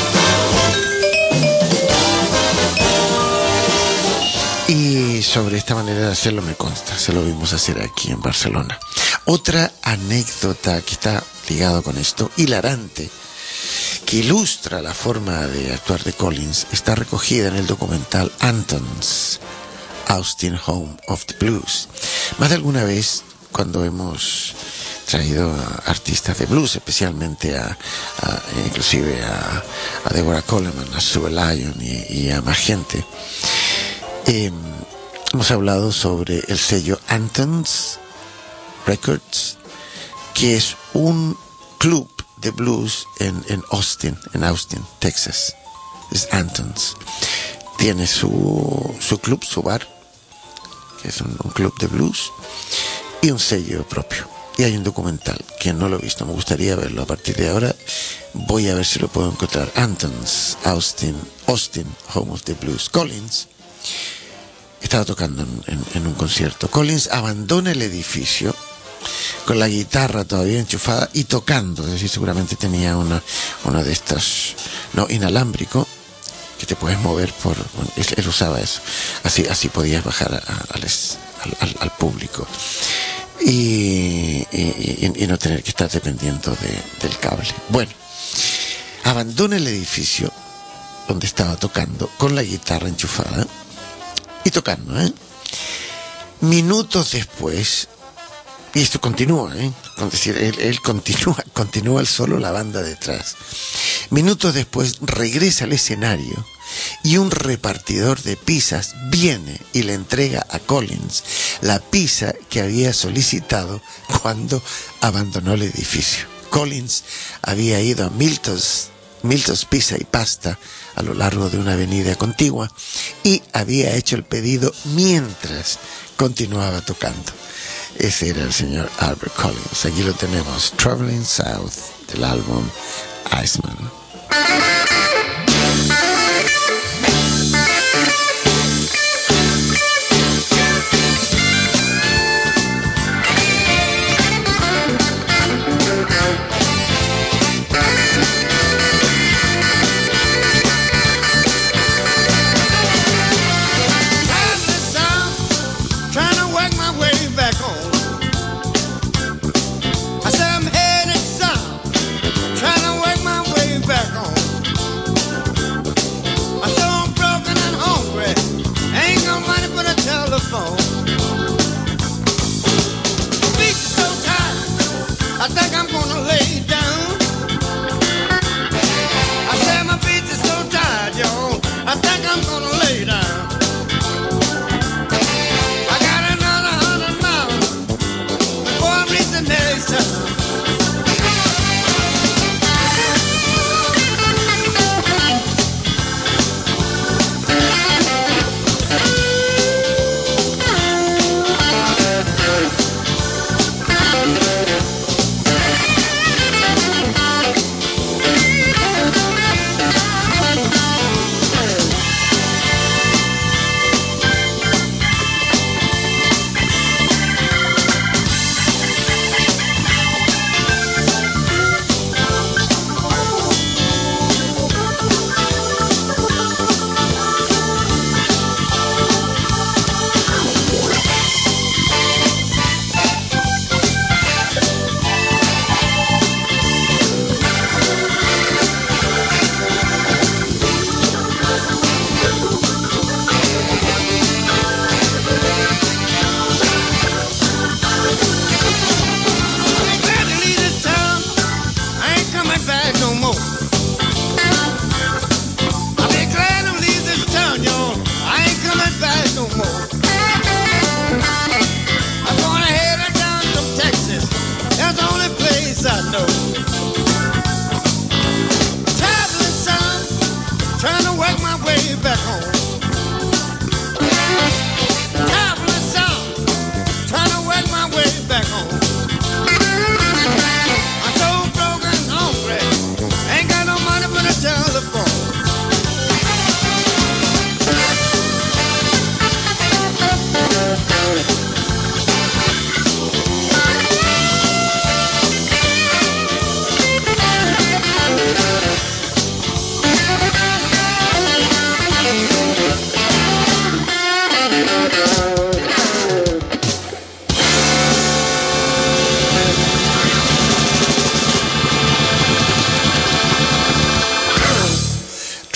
Y sobre esta manera de hacerlo me consta, se lo vimos hacer aquí en Barcelona. Otra anécdota que está ligada con esto, hilarante, que ilustra la forma de actuar de Collins está recogida en el documental Anthon's Austin Home of the Blues. Más de alguna vez, cuando hemos traído a artistas de blues, especialmente inclusive a Deborah Coleman, a Sue Lyon y a más gente, hemos hablado sobre el sello Anthon's Records, que es un club de blues en Austin, Texas. Es Anthon's. Tiene su club, su bar, que es un club de blues, y un sello propio. Y hay un documental que no lo he visto, me gustaría verlo. A partir de ahora voy a ver si lo puedo encontrar. Anthon's Austin Home of the Blues. Collins estaba tocando en un concierto. Collins abandona el edificio con la guitarra todavía enchufada y tocando, es decir, seguramente tenía una de estas, no, inalámbrico, que te puedes mover por, él usaba eso, así podías bajar al público y no tener que estar dependiendo del cable. Bueno, abandona el edificio donde estaba tocando con la guitarra enchufada y tocando, minutos después. Y esto continúa, es decir, él continúa el solo, la banda detrás. Minutos después regresa al escenario y un repartidor de pizzas viene y le entrega a Collins la pizza que había solicitado cuando abandonó el edificio. Collins había ido a Milton's Pizza y Pasta a lo largo de una avenida contigua y había hecho el pedido mientras continuaba tocando. Ese era el señor Albert Collins. Aquí lo tenemos, Traveling South, del álbum Iceman. I said I'm headed south, trying to work my way back home.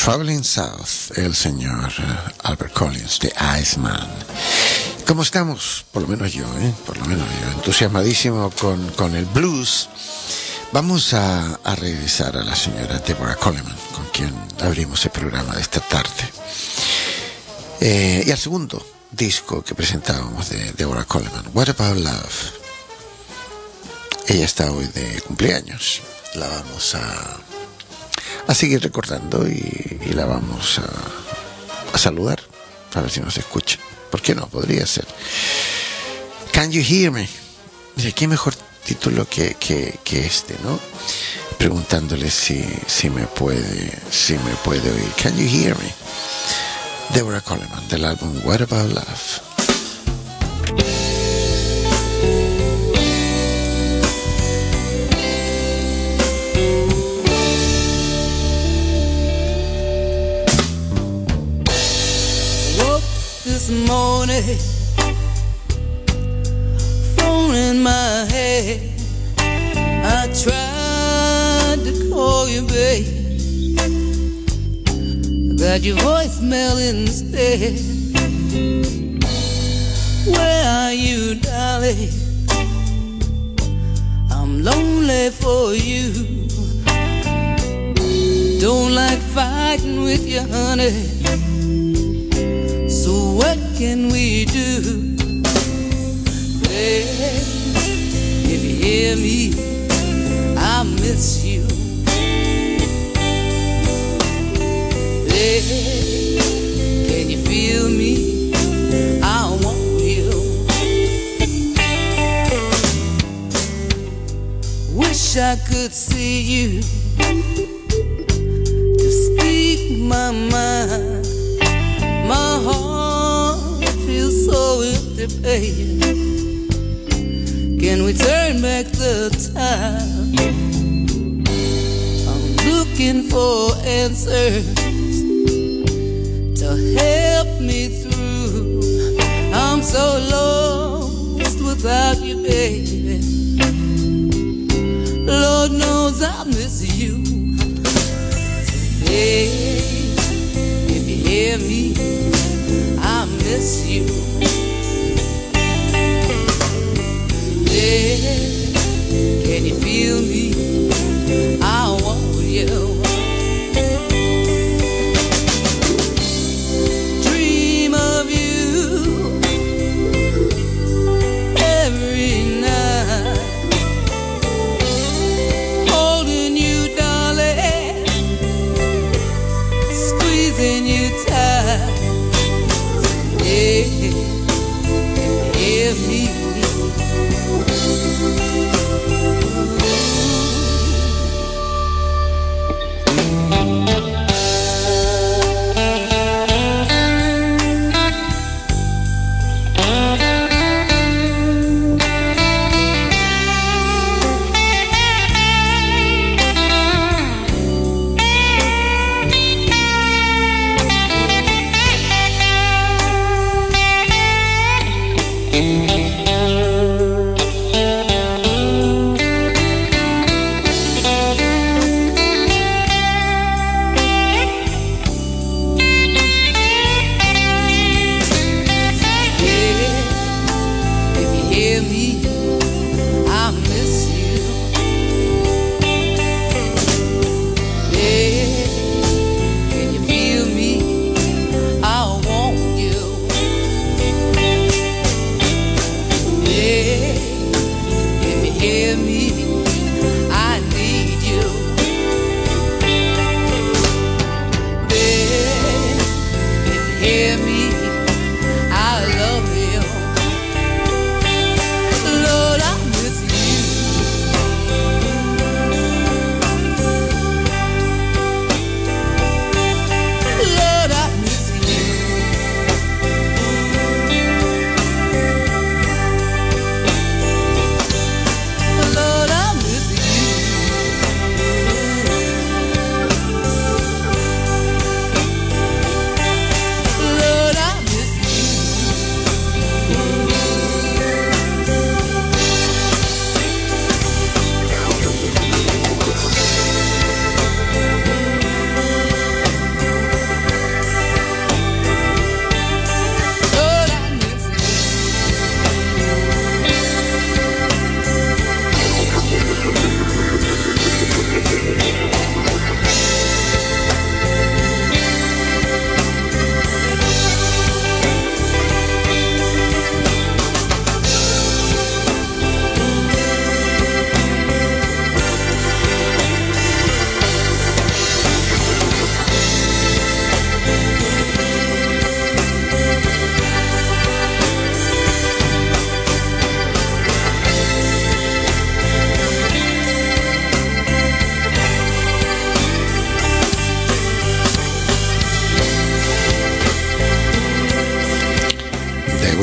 Traveling South, el señor Albert Collins, de Iceman. ¿Cómo estamos? Por lo menos yo, entusiasmadísimo con el blues. Vamos a regresar a la señora Deborah Coleman, con quien abrimos el programa de esta tarde. Y al segundo disco que presentábamos de Deborah Coleman, What About Love. Ella está hoy de cumpleaños. La vamos a seguir recordando y la vamos a saludar, a ver si nos escucha. ¿Por qué no? Podría ser. Can You Hear Me? Mira, qué mejor título que este, ¿no? Preguntándole si me puede oír. Can You Hear Me? Deborah Coleman, del álbum What About Love. This morning, phone in my head, I tried to call you, babe, I got your voicemail instead. Where are you, darling? I'm lonely for you. Don't like fighting with you, honey. So what can we do? Babe, if you hear me, I miss you. Babe, can you feel me? I want you. Wish I could see you to speak my mind. My heart feels so empty, babe. Can we turn back the time? I'm looking for answers to help me through. I'm so lost without you, baby. Lord knows I miss you. Hey, if you hear me, I miss you. Yeah, can you feel me? I want you. Dream of you every night, holding you, darling, squeezing you tight. Yeah.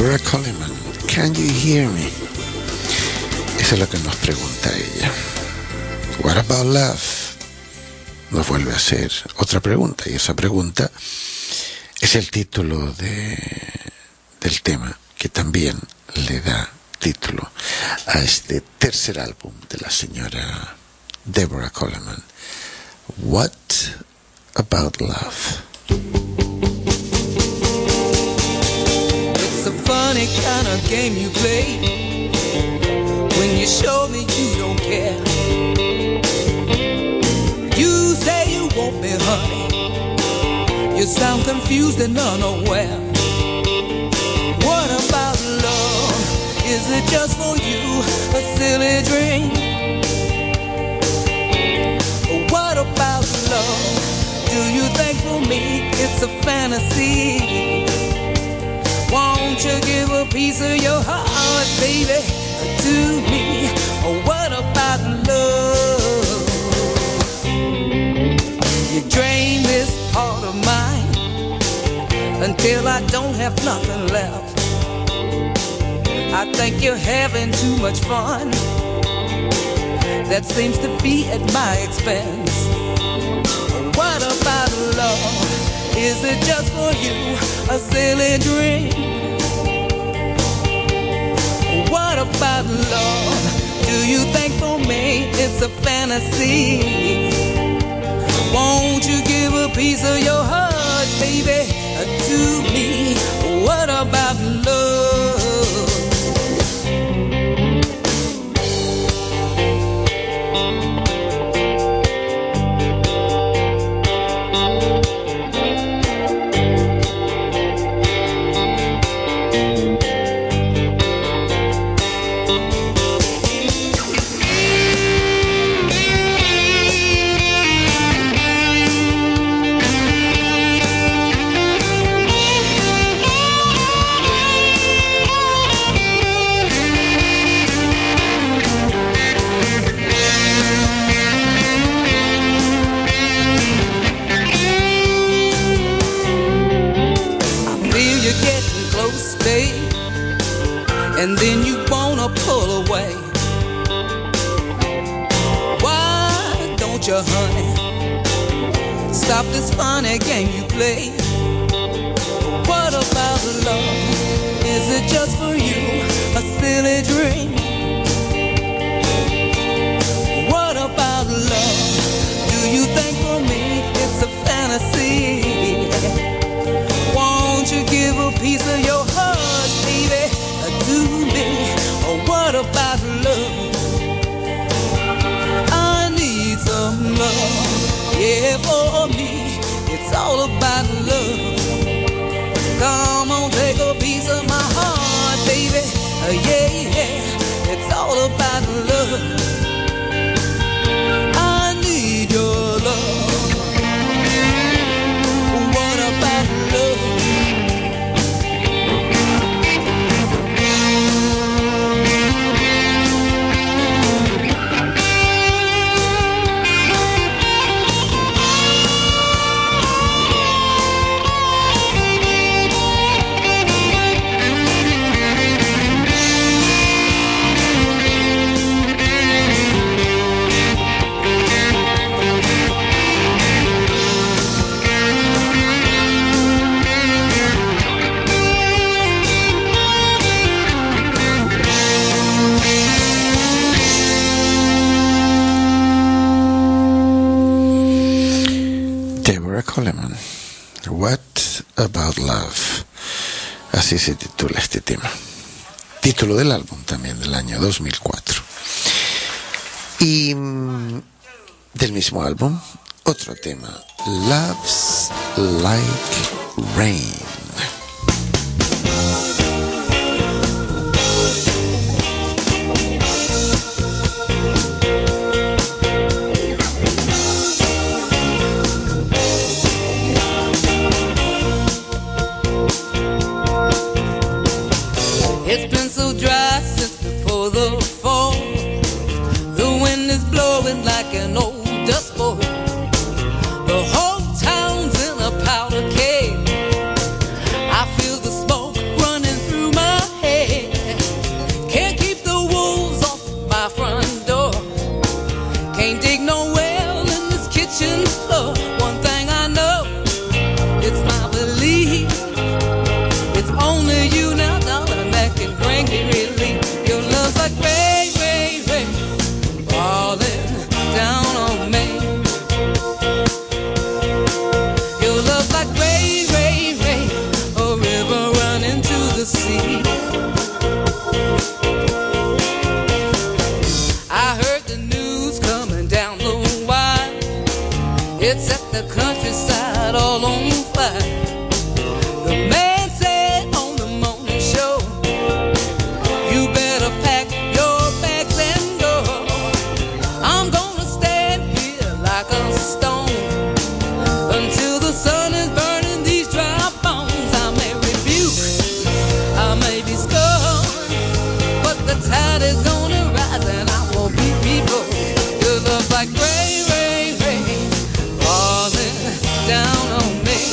Deborah Coleman, Can You Hear Me? Eso es lo que nos pregunta ella. What about love? Nos vuelve a hacer otra pregunta, y esa pregunta es el título del tema que también le da título a este tercer álbum de la señora Deborah Coleman. What about love? It's a funny kind of game you play when you show me you don't care. You say you want me, honey. You sound confused and unaware. What about love? Is it just for you, a silly dream? What about love? Do you think for me it's a fantasy? Won't you give a piece of your heart, baby, to me? What about love? You drain this heart of mine until I don't have nothing left. I think you're having too much fun. That seems to be at my expense. What about love? Is it just for you, a silly dream? What about love? Do you think for me it's a fantasy? Won't you give a piece of your heart, baby, to me? What about love? And then you wanna pull away. Why don't you, honey, stop this funny game you play? What about love? Is it just for you, a silly dream? What about love? Do you think for me it's a fantasy? Won't you give a piece of your heart, baby, to me? What about love? I need some love, yeah, for me it's all about love. Come on, take a piece of my heart, baby, yeah, yeah, it's all about love. I need your love. What about love? Coleman, What About Love, así se titula este tema, título del álbum también del año 2004. Y del mismo álbum, otro tema, Love's Like Rain. It's been so dry since before the fall. The wind is blowing like an old dust bowl. The whole town's in a powder keg. I feel the smoke running through my set the countryside all on fire. The man said on the morning show, you better pack your bags and go. I'm gonna stand here like a stone until the sun is burning these dry bones. I may rebuke, I may be scorned, but the tide is gonna rise and I won't be reborn. Your love's like rain, rain, rain, falling down on me.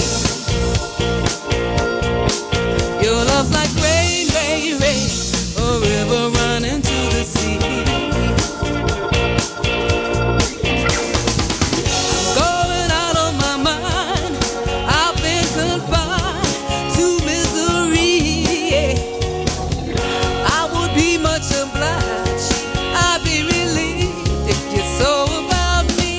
Your love's like rain, rain, rain, a river running to the sea. Going out of my mind, I've been confined to misery. I would be much obliged, I'd be relieved if you saw about me.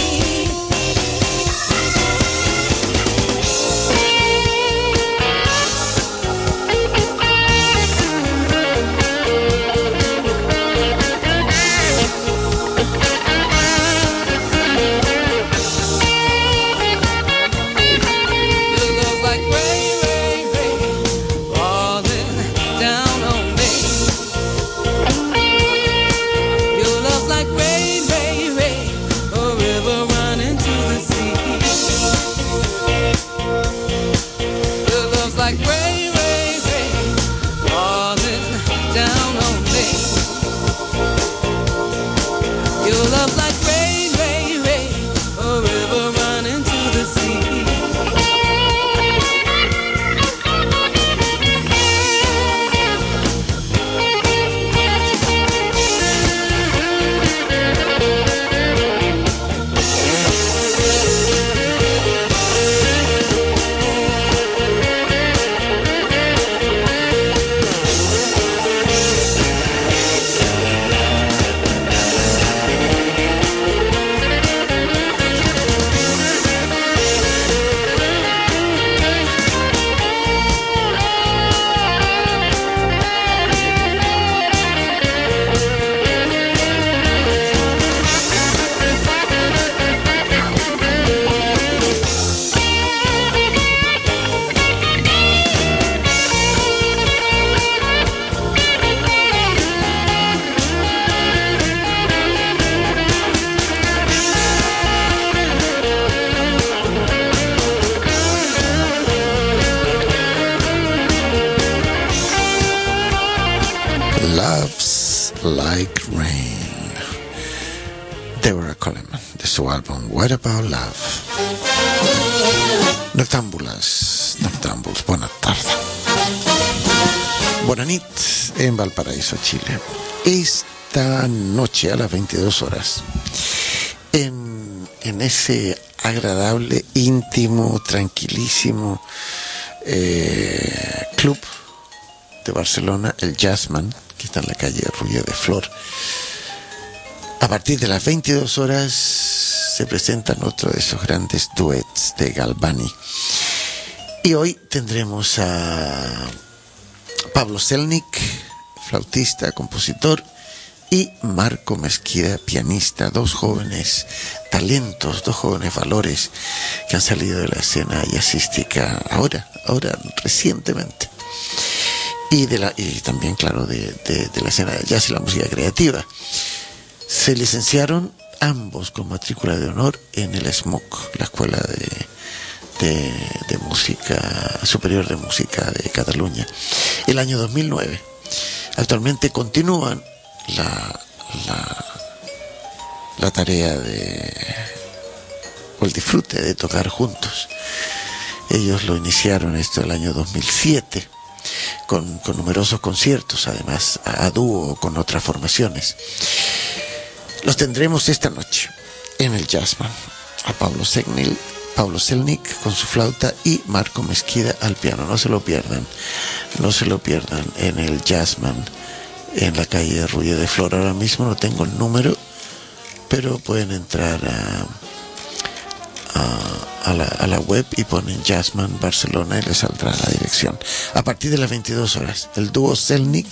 Your love's like rain, rain, rain, falling down on me. Your love's like rain, rain, rain, a river running to the sea. Your love's like rain, rain, rain, falling down on me. Your love's like rain, rain, rain, a river running to the sea. Love's Like Rain. Deborah Coleman, de su álbum What About Love. Noctámbulas, noctámbuls, buena tarde. Buena nit en Valparaíso, Chile. Esta noche a las 22 horas, en ese agradable, íntimo, tranquilísimo club de Barcelona, el Jazzman, que está en la calle Rulla de Flor. A partir de las 22 horas se presentan otro de esos grandes duets de Galvani. Y hoy tendremos a Pablo Selnik, flautista, compositor, y Marco Mesquida, pianista, dos jóvenes talentos, dos jóvenes valores que han salido de la escena jazzística ahora recientemente. Y también, claro, de la escena del jazz y la música creativa. Se licenciaron ambos con matrícula de honor en el SMOC, la Escuela de Música Superior de Música de Cataluña, el año 2009. Actualmente continúan la tarea o el disfrute de tocar juntos. Ellos lo iniciaron esto el año 2007 con numerosos conciertos, además a dúo con otras formaciones. Los tendremos esta noche en el Jazzman, a Pablo Selnik con su flauta y Marco Mesquida al piano. No se lo pierdan en el Jazzman en la calle Rulla de Flor. Ahora mismo no tengo el número, pero pueden entrar a la web y ponen Jazzman Barcelona y les saldrá la dirección. A partir de las 22 horas, el dúo Selnik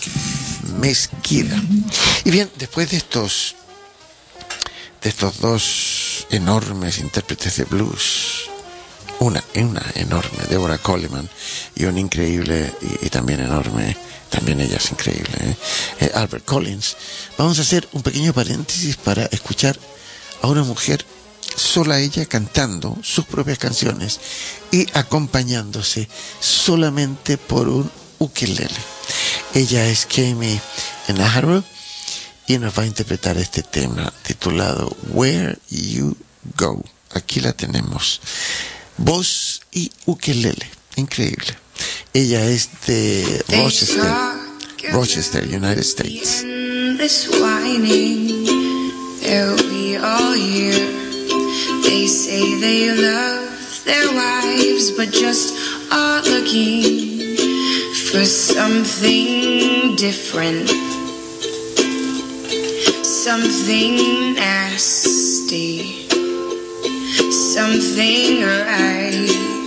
Mesquida. Y bien, después de estos dos enormes intérpretes de blues. Una enorme, Deborah Coleman, y un increíble y también enorme, también ella es increíble, Albert Collins. Vamos a hacer un pequeño paréntesis para escuchar a una mujer, sola ella, cantando sus propias canciones y acompañándose solamente por un ukelele. Ella es Kami Enaharo y nos va a interpretar este tema titulado Where You Go. Aquí la tenemos. Voz y ukelele, increíble. Ella es de Rochester, United States. This whining that we all hear. They say they love their wives, but just are looking for something different, something nasty, something right.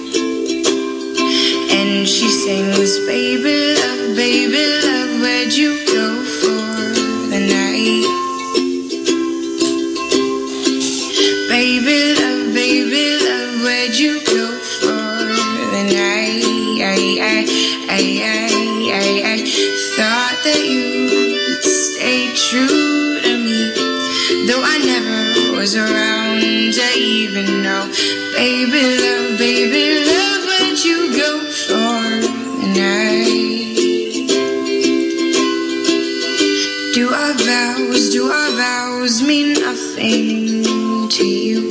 And she sings, baby, love, where'd you go for the night? Baby, love, where'd you go for the night? I thought that you'd stay true to me, though I never was around to even know. Baby, love, where'd you go for the night? Do our vows mean nothing to you?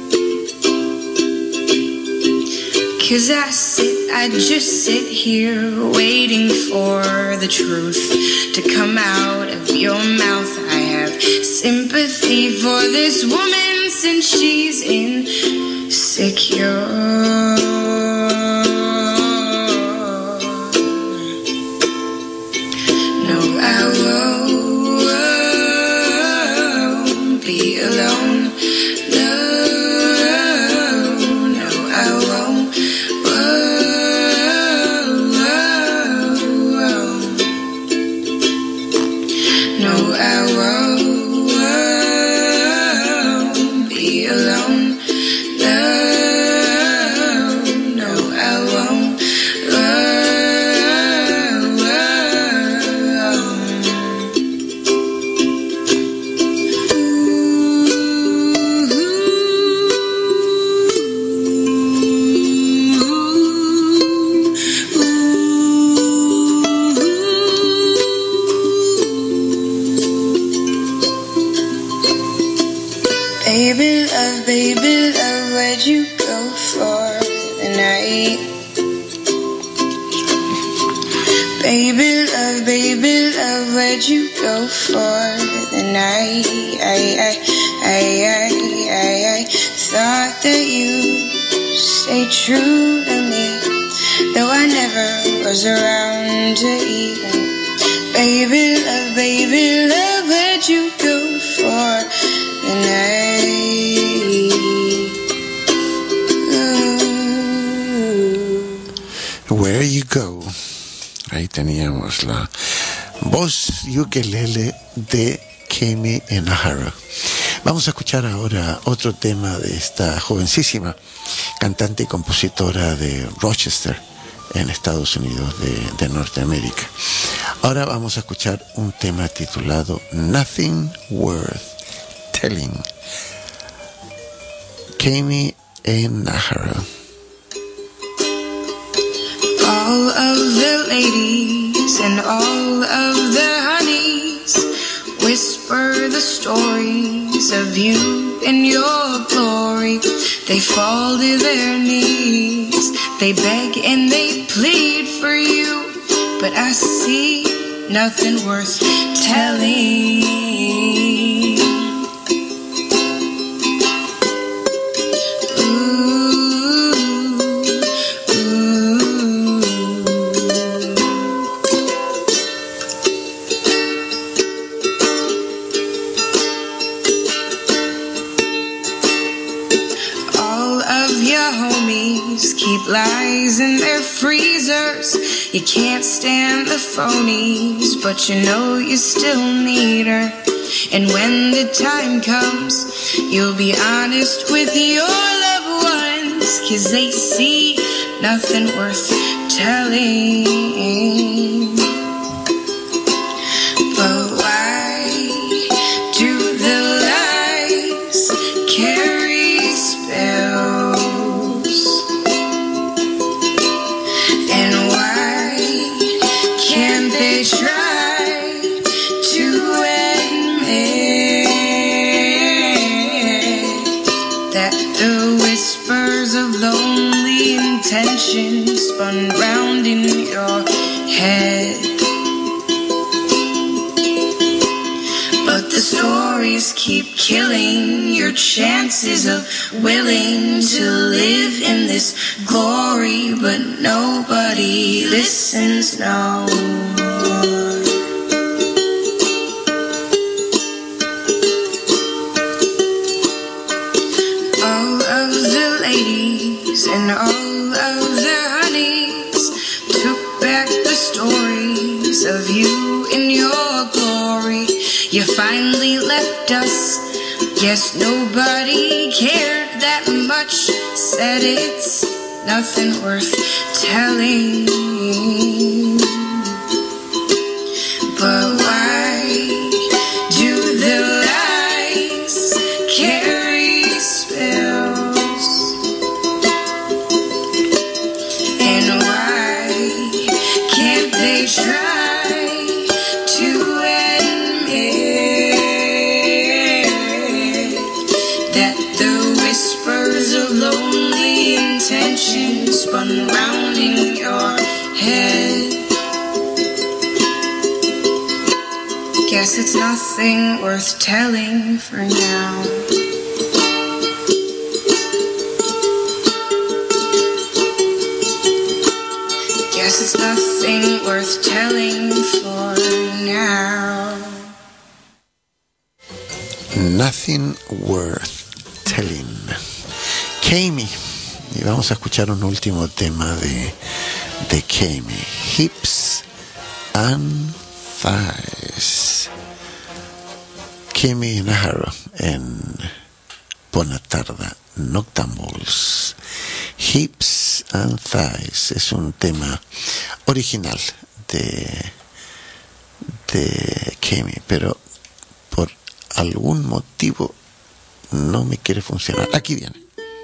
'Cause I just sit here waiting for the truth to come out of your mouth. I have sympathy for this woman since she's insecure. No, I won't be alone. Baby, love, where'd you go for the night? Baby, love, where'd you go for the night? I thought that you'd stay true to me, though I never was around to even. Baby, love, where'd you go for the night? Where You Go. Ahí teníamos la voz ukelele de Kami Enaharo. Vamos a escuchar ahora otro tema de esta jovencísima cantante y compositora de Rochester, en Estados Unidos de Norteamérica. Ahora vamos a escuchar un tema titulado Nothing Worth Telling. Kami Enaharo. All of the ladies and all of the honeys whisper the stories of you and your glory. They fall to their knees, they beg and they plead for you, but I see nothing worth telling. of your homies keep lies in their freezers. You can't stand the phonies, but you know you still need her. And when the time comes, you'll be honest with your loved ones, 'cause they see nothing worth telling. But why do the lies carry spells? And why can't they try to admit that the whispers of lonely intention spun round in your head? But the stories keep killing your chances of willing to live in this glory, but nobody listens no more. All of the ladies and all of the honeys took back the stories of you in your glory. You finally left us. Guess nobody cared that much. Said it's nothing worth telling. But why do the lies carry spells? And why can't they try to admit that the whispers of lonely intention spun round in your head? Guess it's nothing worth telling for now. Guess it's nothing worth telling for now. Nothing worth telling. Kami. Y vamos a escuchar un último tema de Kami. Hips and Thighs. Kami Nahara en Bona Tarda Noctambuls. Hips and Thighs es un tema original de Kami, pero por algún motivo no me quiere funcionar. Aquí viene.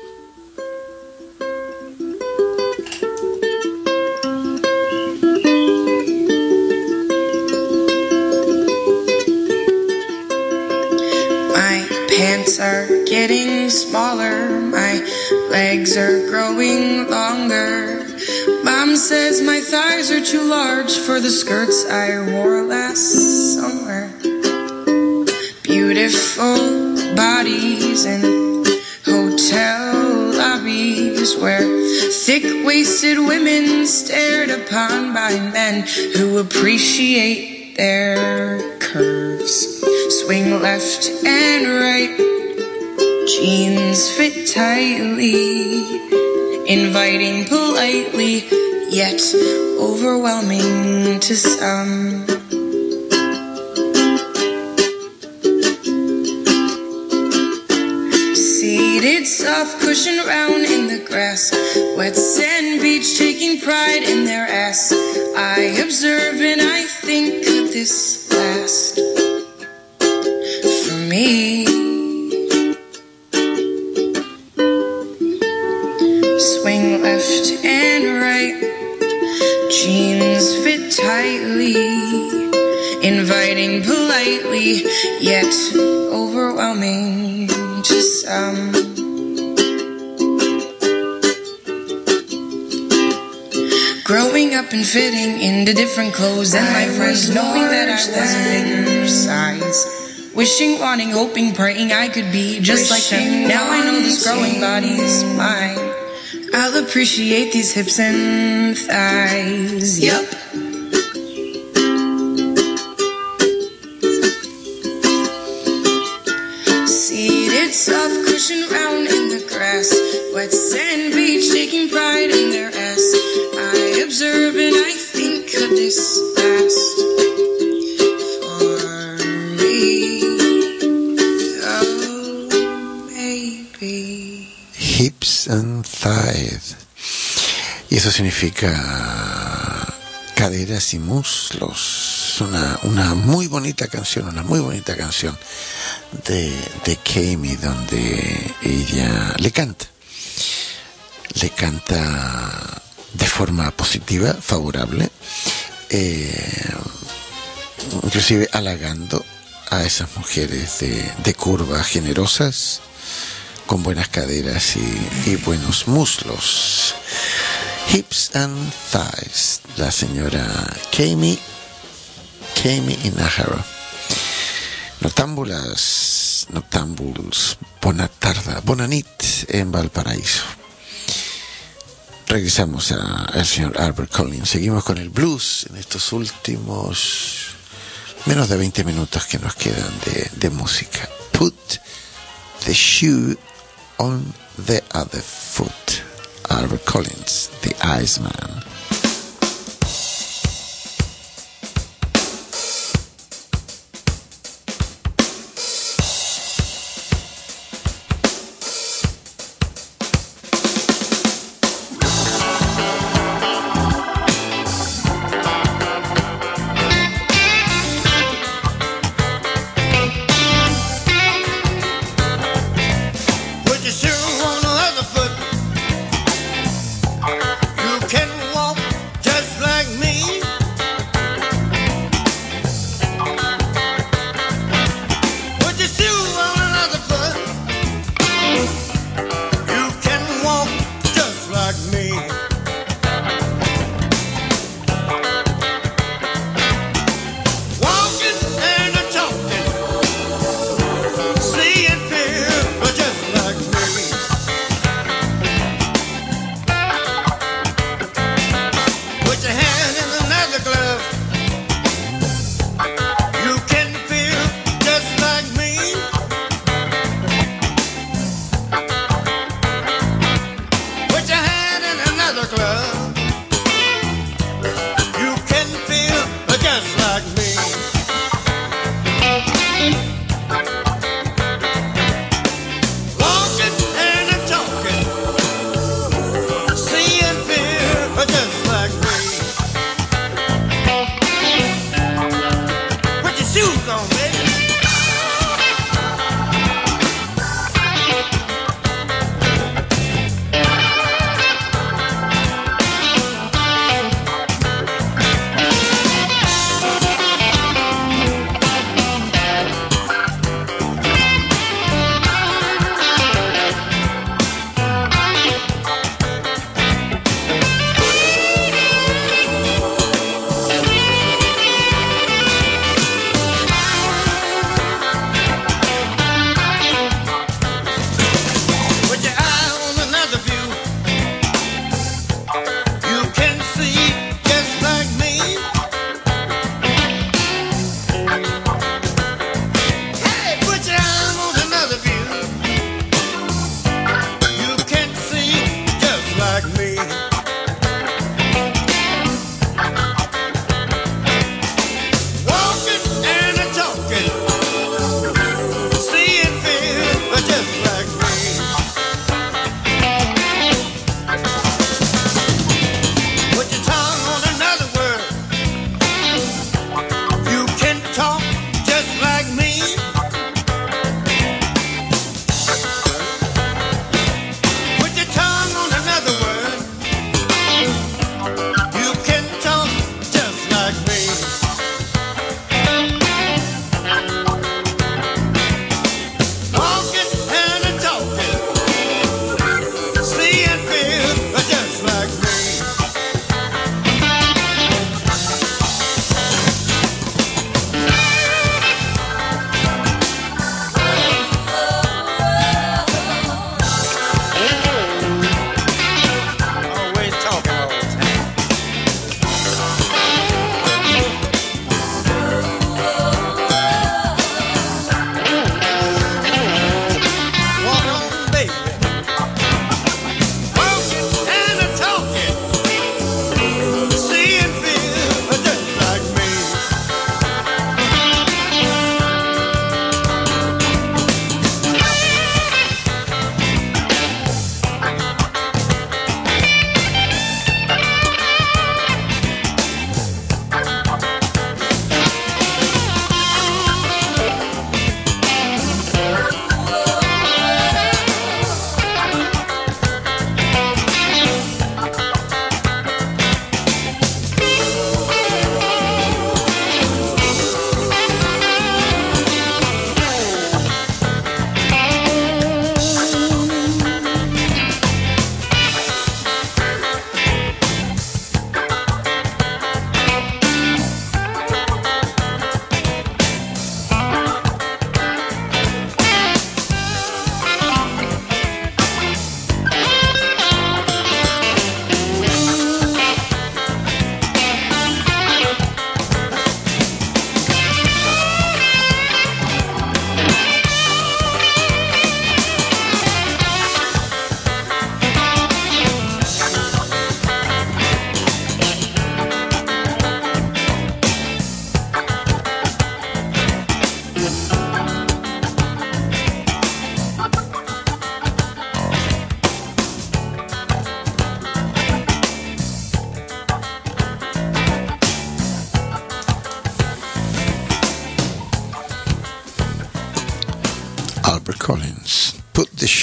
Pants are getting smaller, my legs are growing longer. Mom says my thighs are too large for the skirts I wore last summer. Beautiful bodies in hotel lobbies where thick-waisted women stared upon by men who appreciate their curves. Swing left and right, jeans fit tightly, inviting politely, yet overwhelming to some. Seated soft cushion round in the grass, wet sand beach taking pride in their ass. I observe and I think, could this last? For me, swing left and right, jeans fit tightly, inviting politely, yet overwhelming to some. Growing up and fitting into different clothes than my friends, knowing that I was a bigger size. Wishing, wanting, hoping, praying I could be just like them. Now I know this growing body's mine. I'll appreciate these hips and thighs. Yup. Seated soft cushion round in the grass, wet sand beach, taking pride in their ass. I observe and I think, could this last for me? Oh, baby. Hips and thighs. Y eso significa caderas y muslos. Una muy bonita canción, de Kami, donde ella le canta de forma positiva, favorable, inclusive halagando a esas mujeres de curva, generosas, con buenas caderas y buenos muslos. Hips and thighs, la señora Kami Inahara. Noctambuls, bona tarda, bona nit en Valparaíso. Regresamos al señor Albert Collins. Seguimos con el blues en estos últimos menos de 20 minutos que nos quedan de música. Put the shoe on the other foot. Albert Collins, The Iceman. Put your shoe on the other foot. You can walk just like me. Put your shoe on another foot. You can walk just like me. Walking and a talking, see and feel just like me. Put your hand in another glove. You can feel just like me. Put your hand in another glove. You can feel just like me. Walking and a talking, see and feel just like me. Put your shoes on, baby. Put your eye on another view. You can see just like me. Hey, put your eye on another view. You can see just like me. Walking and a talking, see and feel just like me. Put your tongue on another word. You can talk just like me. Put your tongue on another word.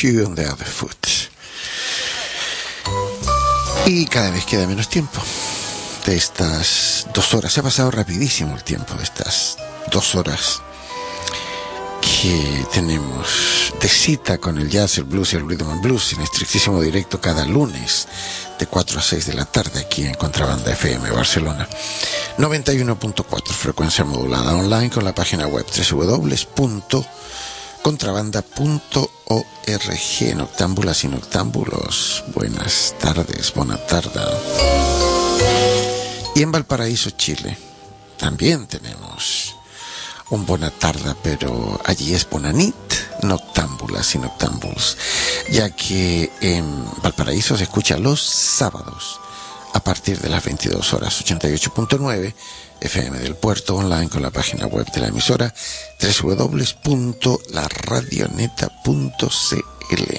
shoe on the other foot. Y cada vez queda menos tiempo de estas 2 horas. Se ha pasado rapidísimo el tiempo de estas 2 horas que tenemos de cita con el jazz, el blues y el rhythm and blues en estrictísimo directo cada lunes de 4 a 6 de la tarde aquí en Contrabanda FM Barcelona. 91.4 frecuencia modulada online con la página web www.contrabanda.org. Noctámbulas y noctámbulos, buenas tardes, buena tarde. Y en Valparaíso, Chile, también tenemos un buena tarde, pero allí es bonanit, noctámbulas y noctámbulos, ya que en Valparaíso se escucha los sábados a partir de las 22 horas, 88.9 FM del Puerto, online con la página web de la emisora www.laradioneta.cl.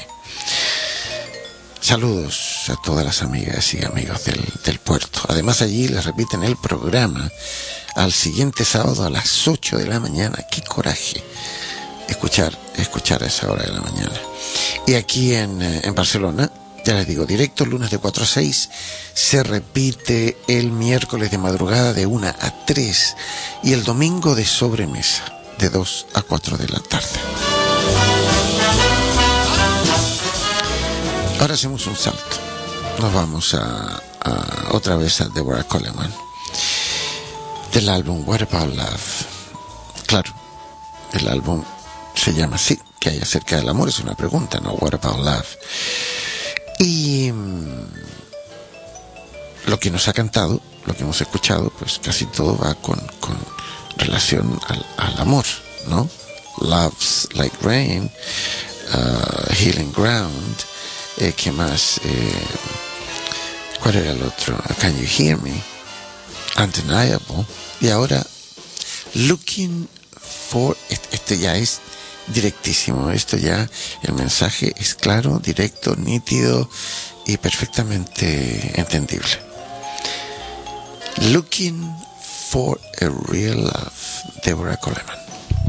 Saludos a todas las amigas y amigos del Puerto. Además allí les repiten el programa al siguiente sábado a las 8 de la mañana. ¡Qué coraje! Escuchar a esa hora de la mañana. Y aquí en Barcelona, ya les digo, directo lunes de 4 a 6, se repite el miércoles de madrugada de 1 a 3 y el domingo de sobremesa de 2 a 4 de la tarde. Ahora hacemos un salto. Nos vamos a otra vez a Deborah Coleman, del álbum What About Love. Claro, el álbum se llama así, ¿qué hay acerca del amor? Es una pregunta, ¿no? What About Love. Y lo que nos ha cantado, lo que hemos escuchado, pues casi todo va con relación al amor, ¿no? Love's Like Rain, Healing Ground, ¿qué más? ¿Cuál era el otro? Can You Hear Me? Undeniable. Y ahora Looking for... Esto ya es directísimo, esto ya, el mensaje es claro, directo, nítido y perfectamente entendible. Looking for a Real Love, Deborah Coleman.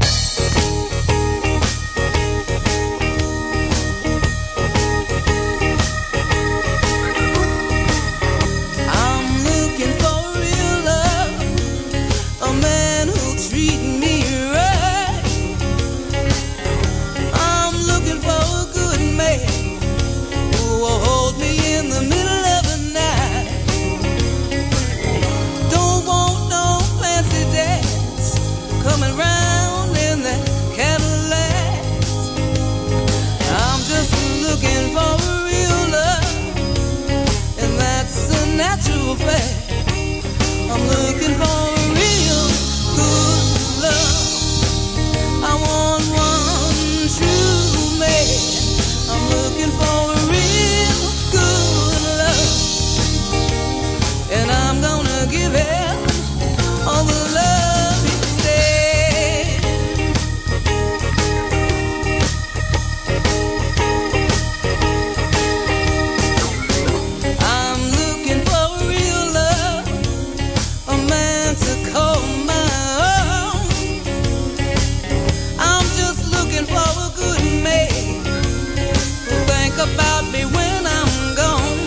I'm looking for a real good love. I want one true man. I'm looking for a real good love, and I'm gonna give him all the love he said. I'm looking for a real love, a man to call my own. I'm just looking for a good man who think about me when I'm gone.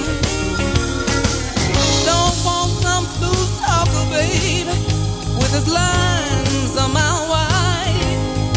Don't want some smooth talker, baby, with his lines on my wife.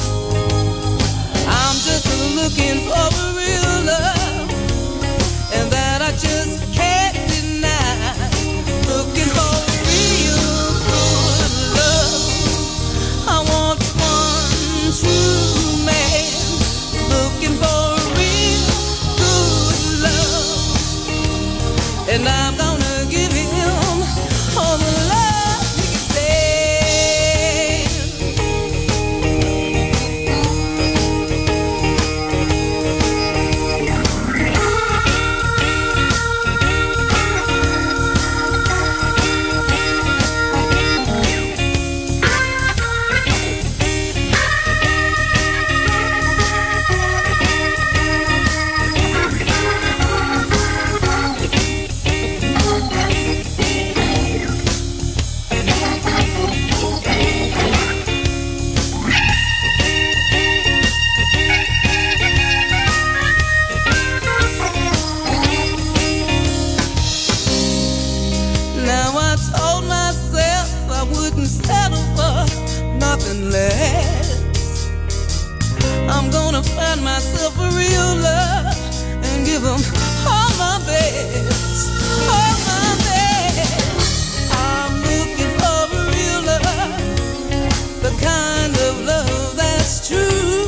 I'm just looking for a real love, and that I just can't deny. Looking for a real good love. I want one true man. Looking for a real good love, and I'm gonna give him all the love he can stand. find myself a real love and give them all my best, all my best. I'm looking for a real love, the kind of love that's true.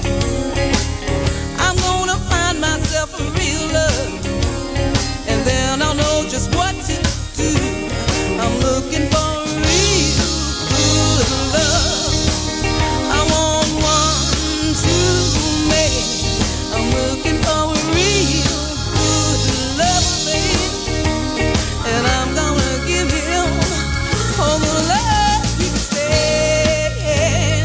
I'm gonna find myself a real love, and then I'll know just what to do. I'm looking for a real good love. I want one to make. I'm looking for a real good love, babe. And I'm gonna give him all the love he can stand.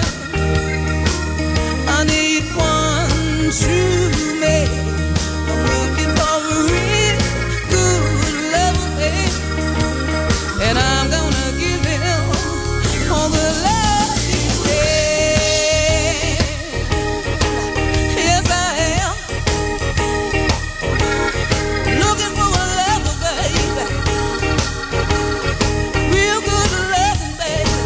I need one to make. I'm looking for a real good love, babe. And I'm gonna give him all the love he can stand. Yes, I am looking for a lover, baby. Real good loving, baby.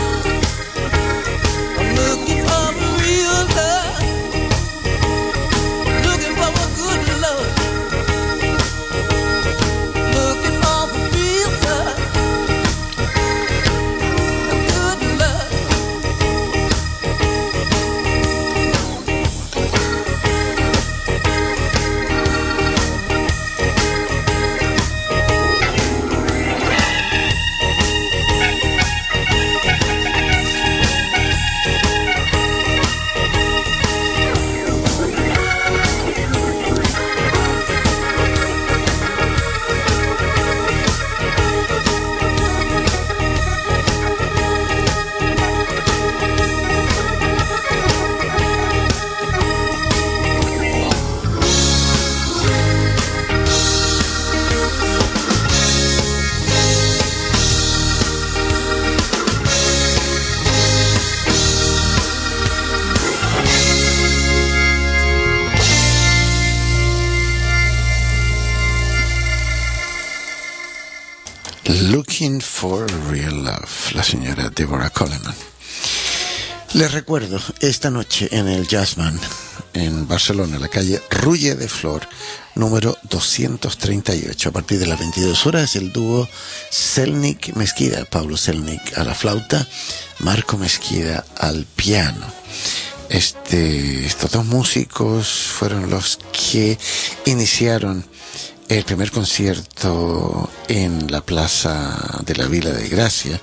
I'm looking for a real love. Looking for a good love. Looking for a real love. A good love. Looking for Real Love, la señora Deborah Coleman. Les recuerdo, esta noche en el Jazzman, en Barcelona, la calle Rulle de Flor, número 238. A partir de las 22 horas, el dúo Selnik Mesquida, Pablo Selnik a la flauta, Marco Mesquida al piano. Estos dos músicos fueron los que iniciaron el primer concierto en la plaza de la Vila de Gracia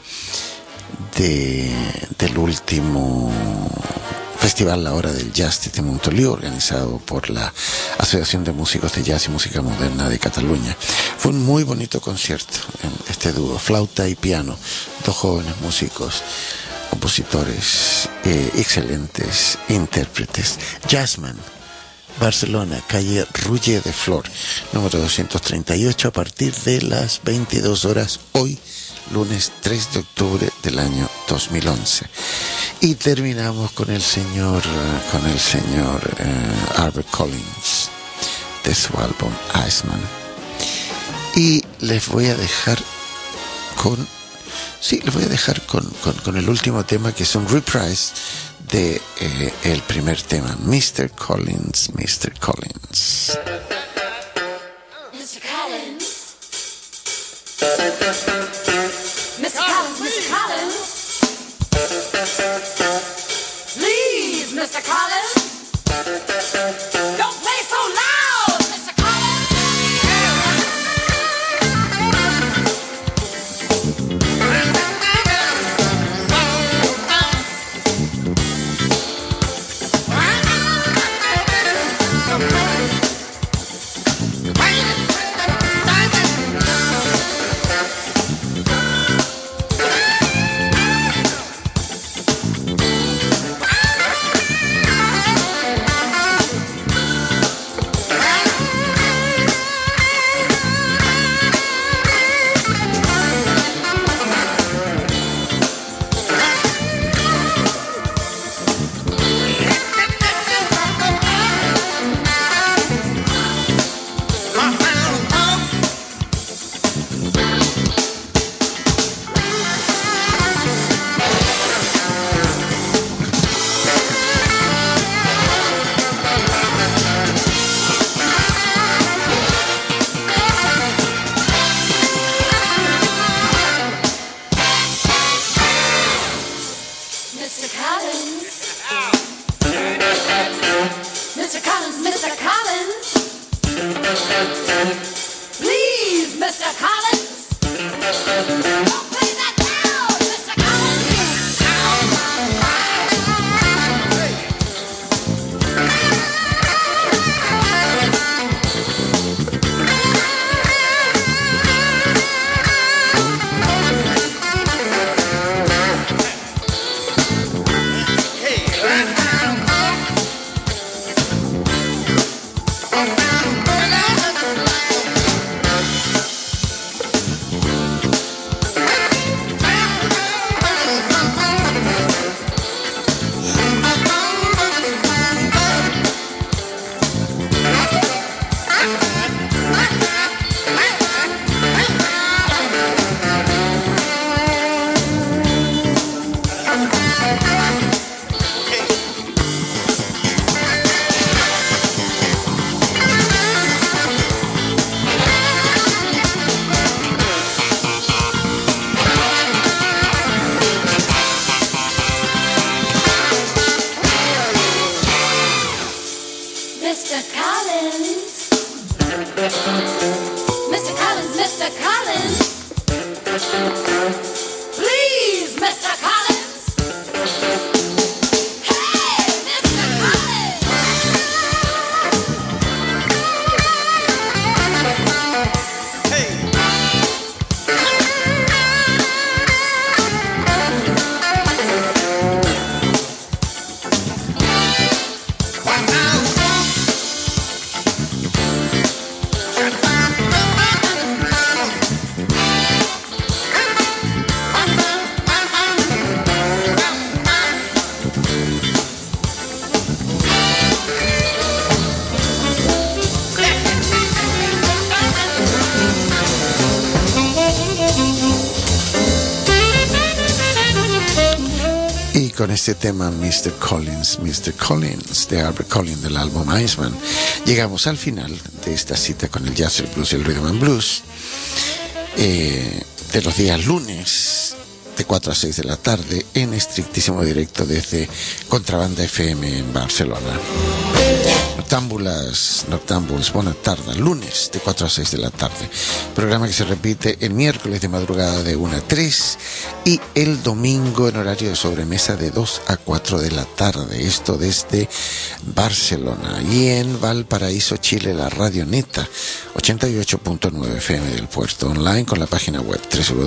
del último Festival La Hora del Jazz de Montoliu, organizado por la Asociación de Músicos de Jazz y Música Moderna de Cataluña. Fue un muy bonito concierto en este dúo, flauta y piano, dos jóvenes músicos, compositores, excelentes intérpretes. Jazzman, Barcelona, calle Rulle de Flor, número 238, a partir de las 22 horas, hoy, lunes 3 de octubre del año 2011. Y terminamos con el señor Albert Collins, de su álbum Iceman. Y les voy a dejar con el último tema, que es un reprise de el primer tema, Mr. Collins, Mr. Collins. Mr. Collins. Mr. Collins, Mr. Collins. Please, Mr. Collins. Don't play so loud, Mr. Collins. Mr. Collins. Don't play that down, Mr. Collins. Mr. Collins. Mr. Collins, Mr. Collins. Please, Mr. Collins. Hey, Mr. Collins. Y con este tema Mr. Collins de Albert Collins del álbum Iceman, llegamos al final de esta cita con el jazz, el blues y el rhythm and blues de los días lunes de 4 a 6 de la tarde en estrictísimo directo desde Contrabanda FM en Barcelona. Noctámbuls, buena tarde, lunes de 4 a 6 de la tarde. Programa que se repite el miércoles de madrugada de 1 a 3 y el domingo en horario de sobremesa de 2 a 4 de la tarde. Esto desde Barcelona. Y en Valparaíso, Chile, la Radio Neta, 88.9 FM del Puerto. Online con la página web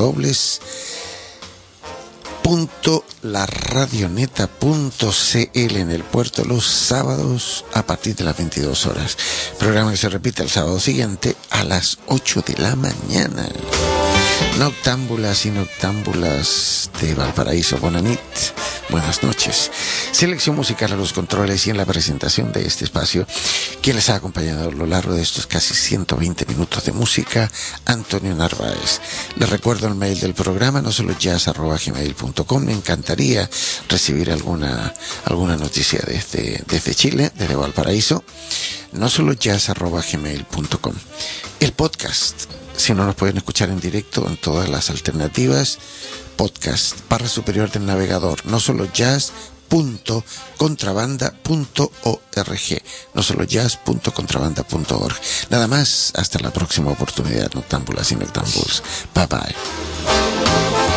www.laradioneta.cl en el puerto los sábados a partir de las 22 horas. Programa que se repite el sábado siguiente a las 8 de la mañana. Noctámbulas y noctámbulas de Valparaíso, Bonanit, buenas noches. Selección musical a los controles y en la presentación de este espacio, quien les ha acompañado a lo largo de estos casi 120 minutos de música, Antonio Narváez. Les recuerdo el mail del programa, no solo jazz@gmail.com. Me encantaría recibir alguna noticia desde Chile, desde Valparaíso. No solo jazz@gmail.com. El podcast, si no nos pueden escuchar en directo en todas las alternativas, podcast, barra superior del navegador, no solo jazz.contrabanda.org, no solo jazz.contrabanda.org. Nada más, hasta la próxima oportunidad, noctámbulas y noctámbuls. Bye bye.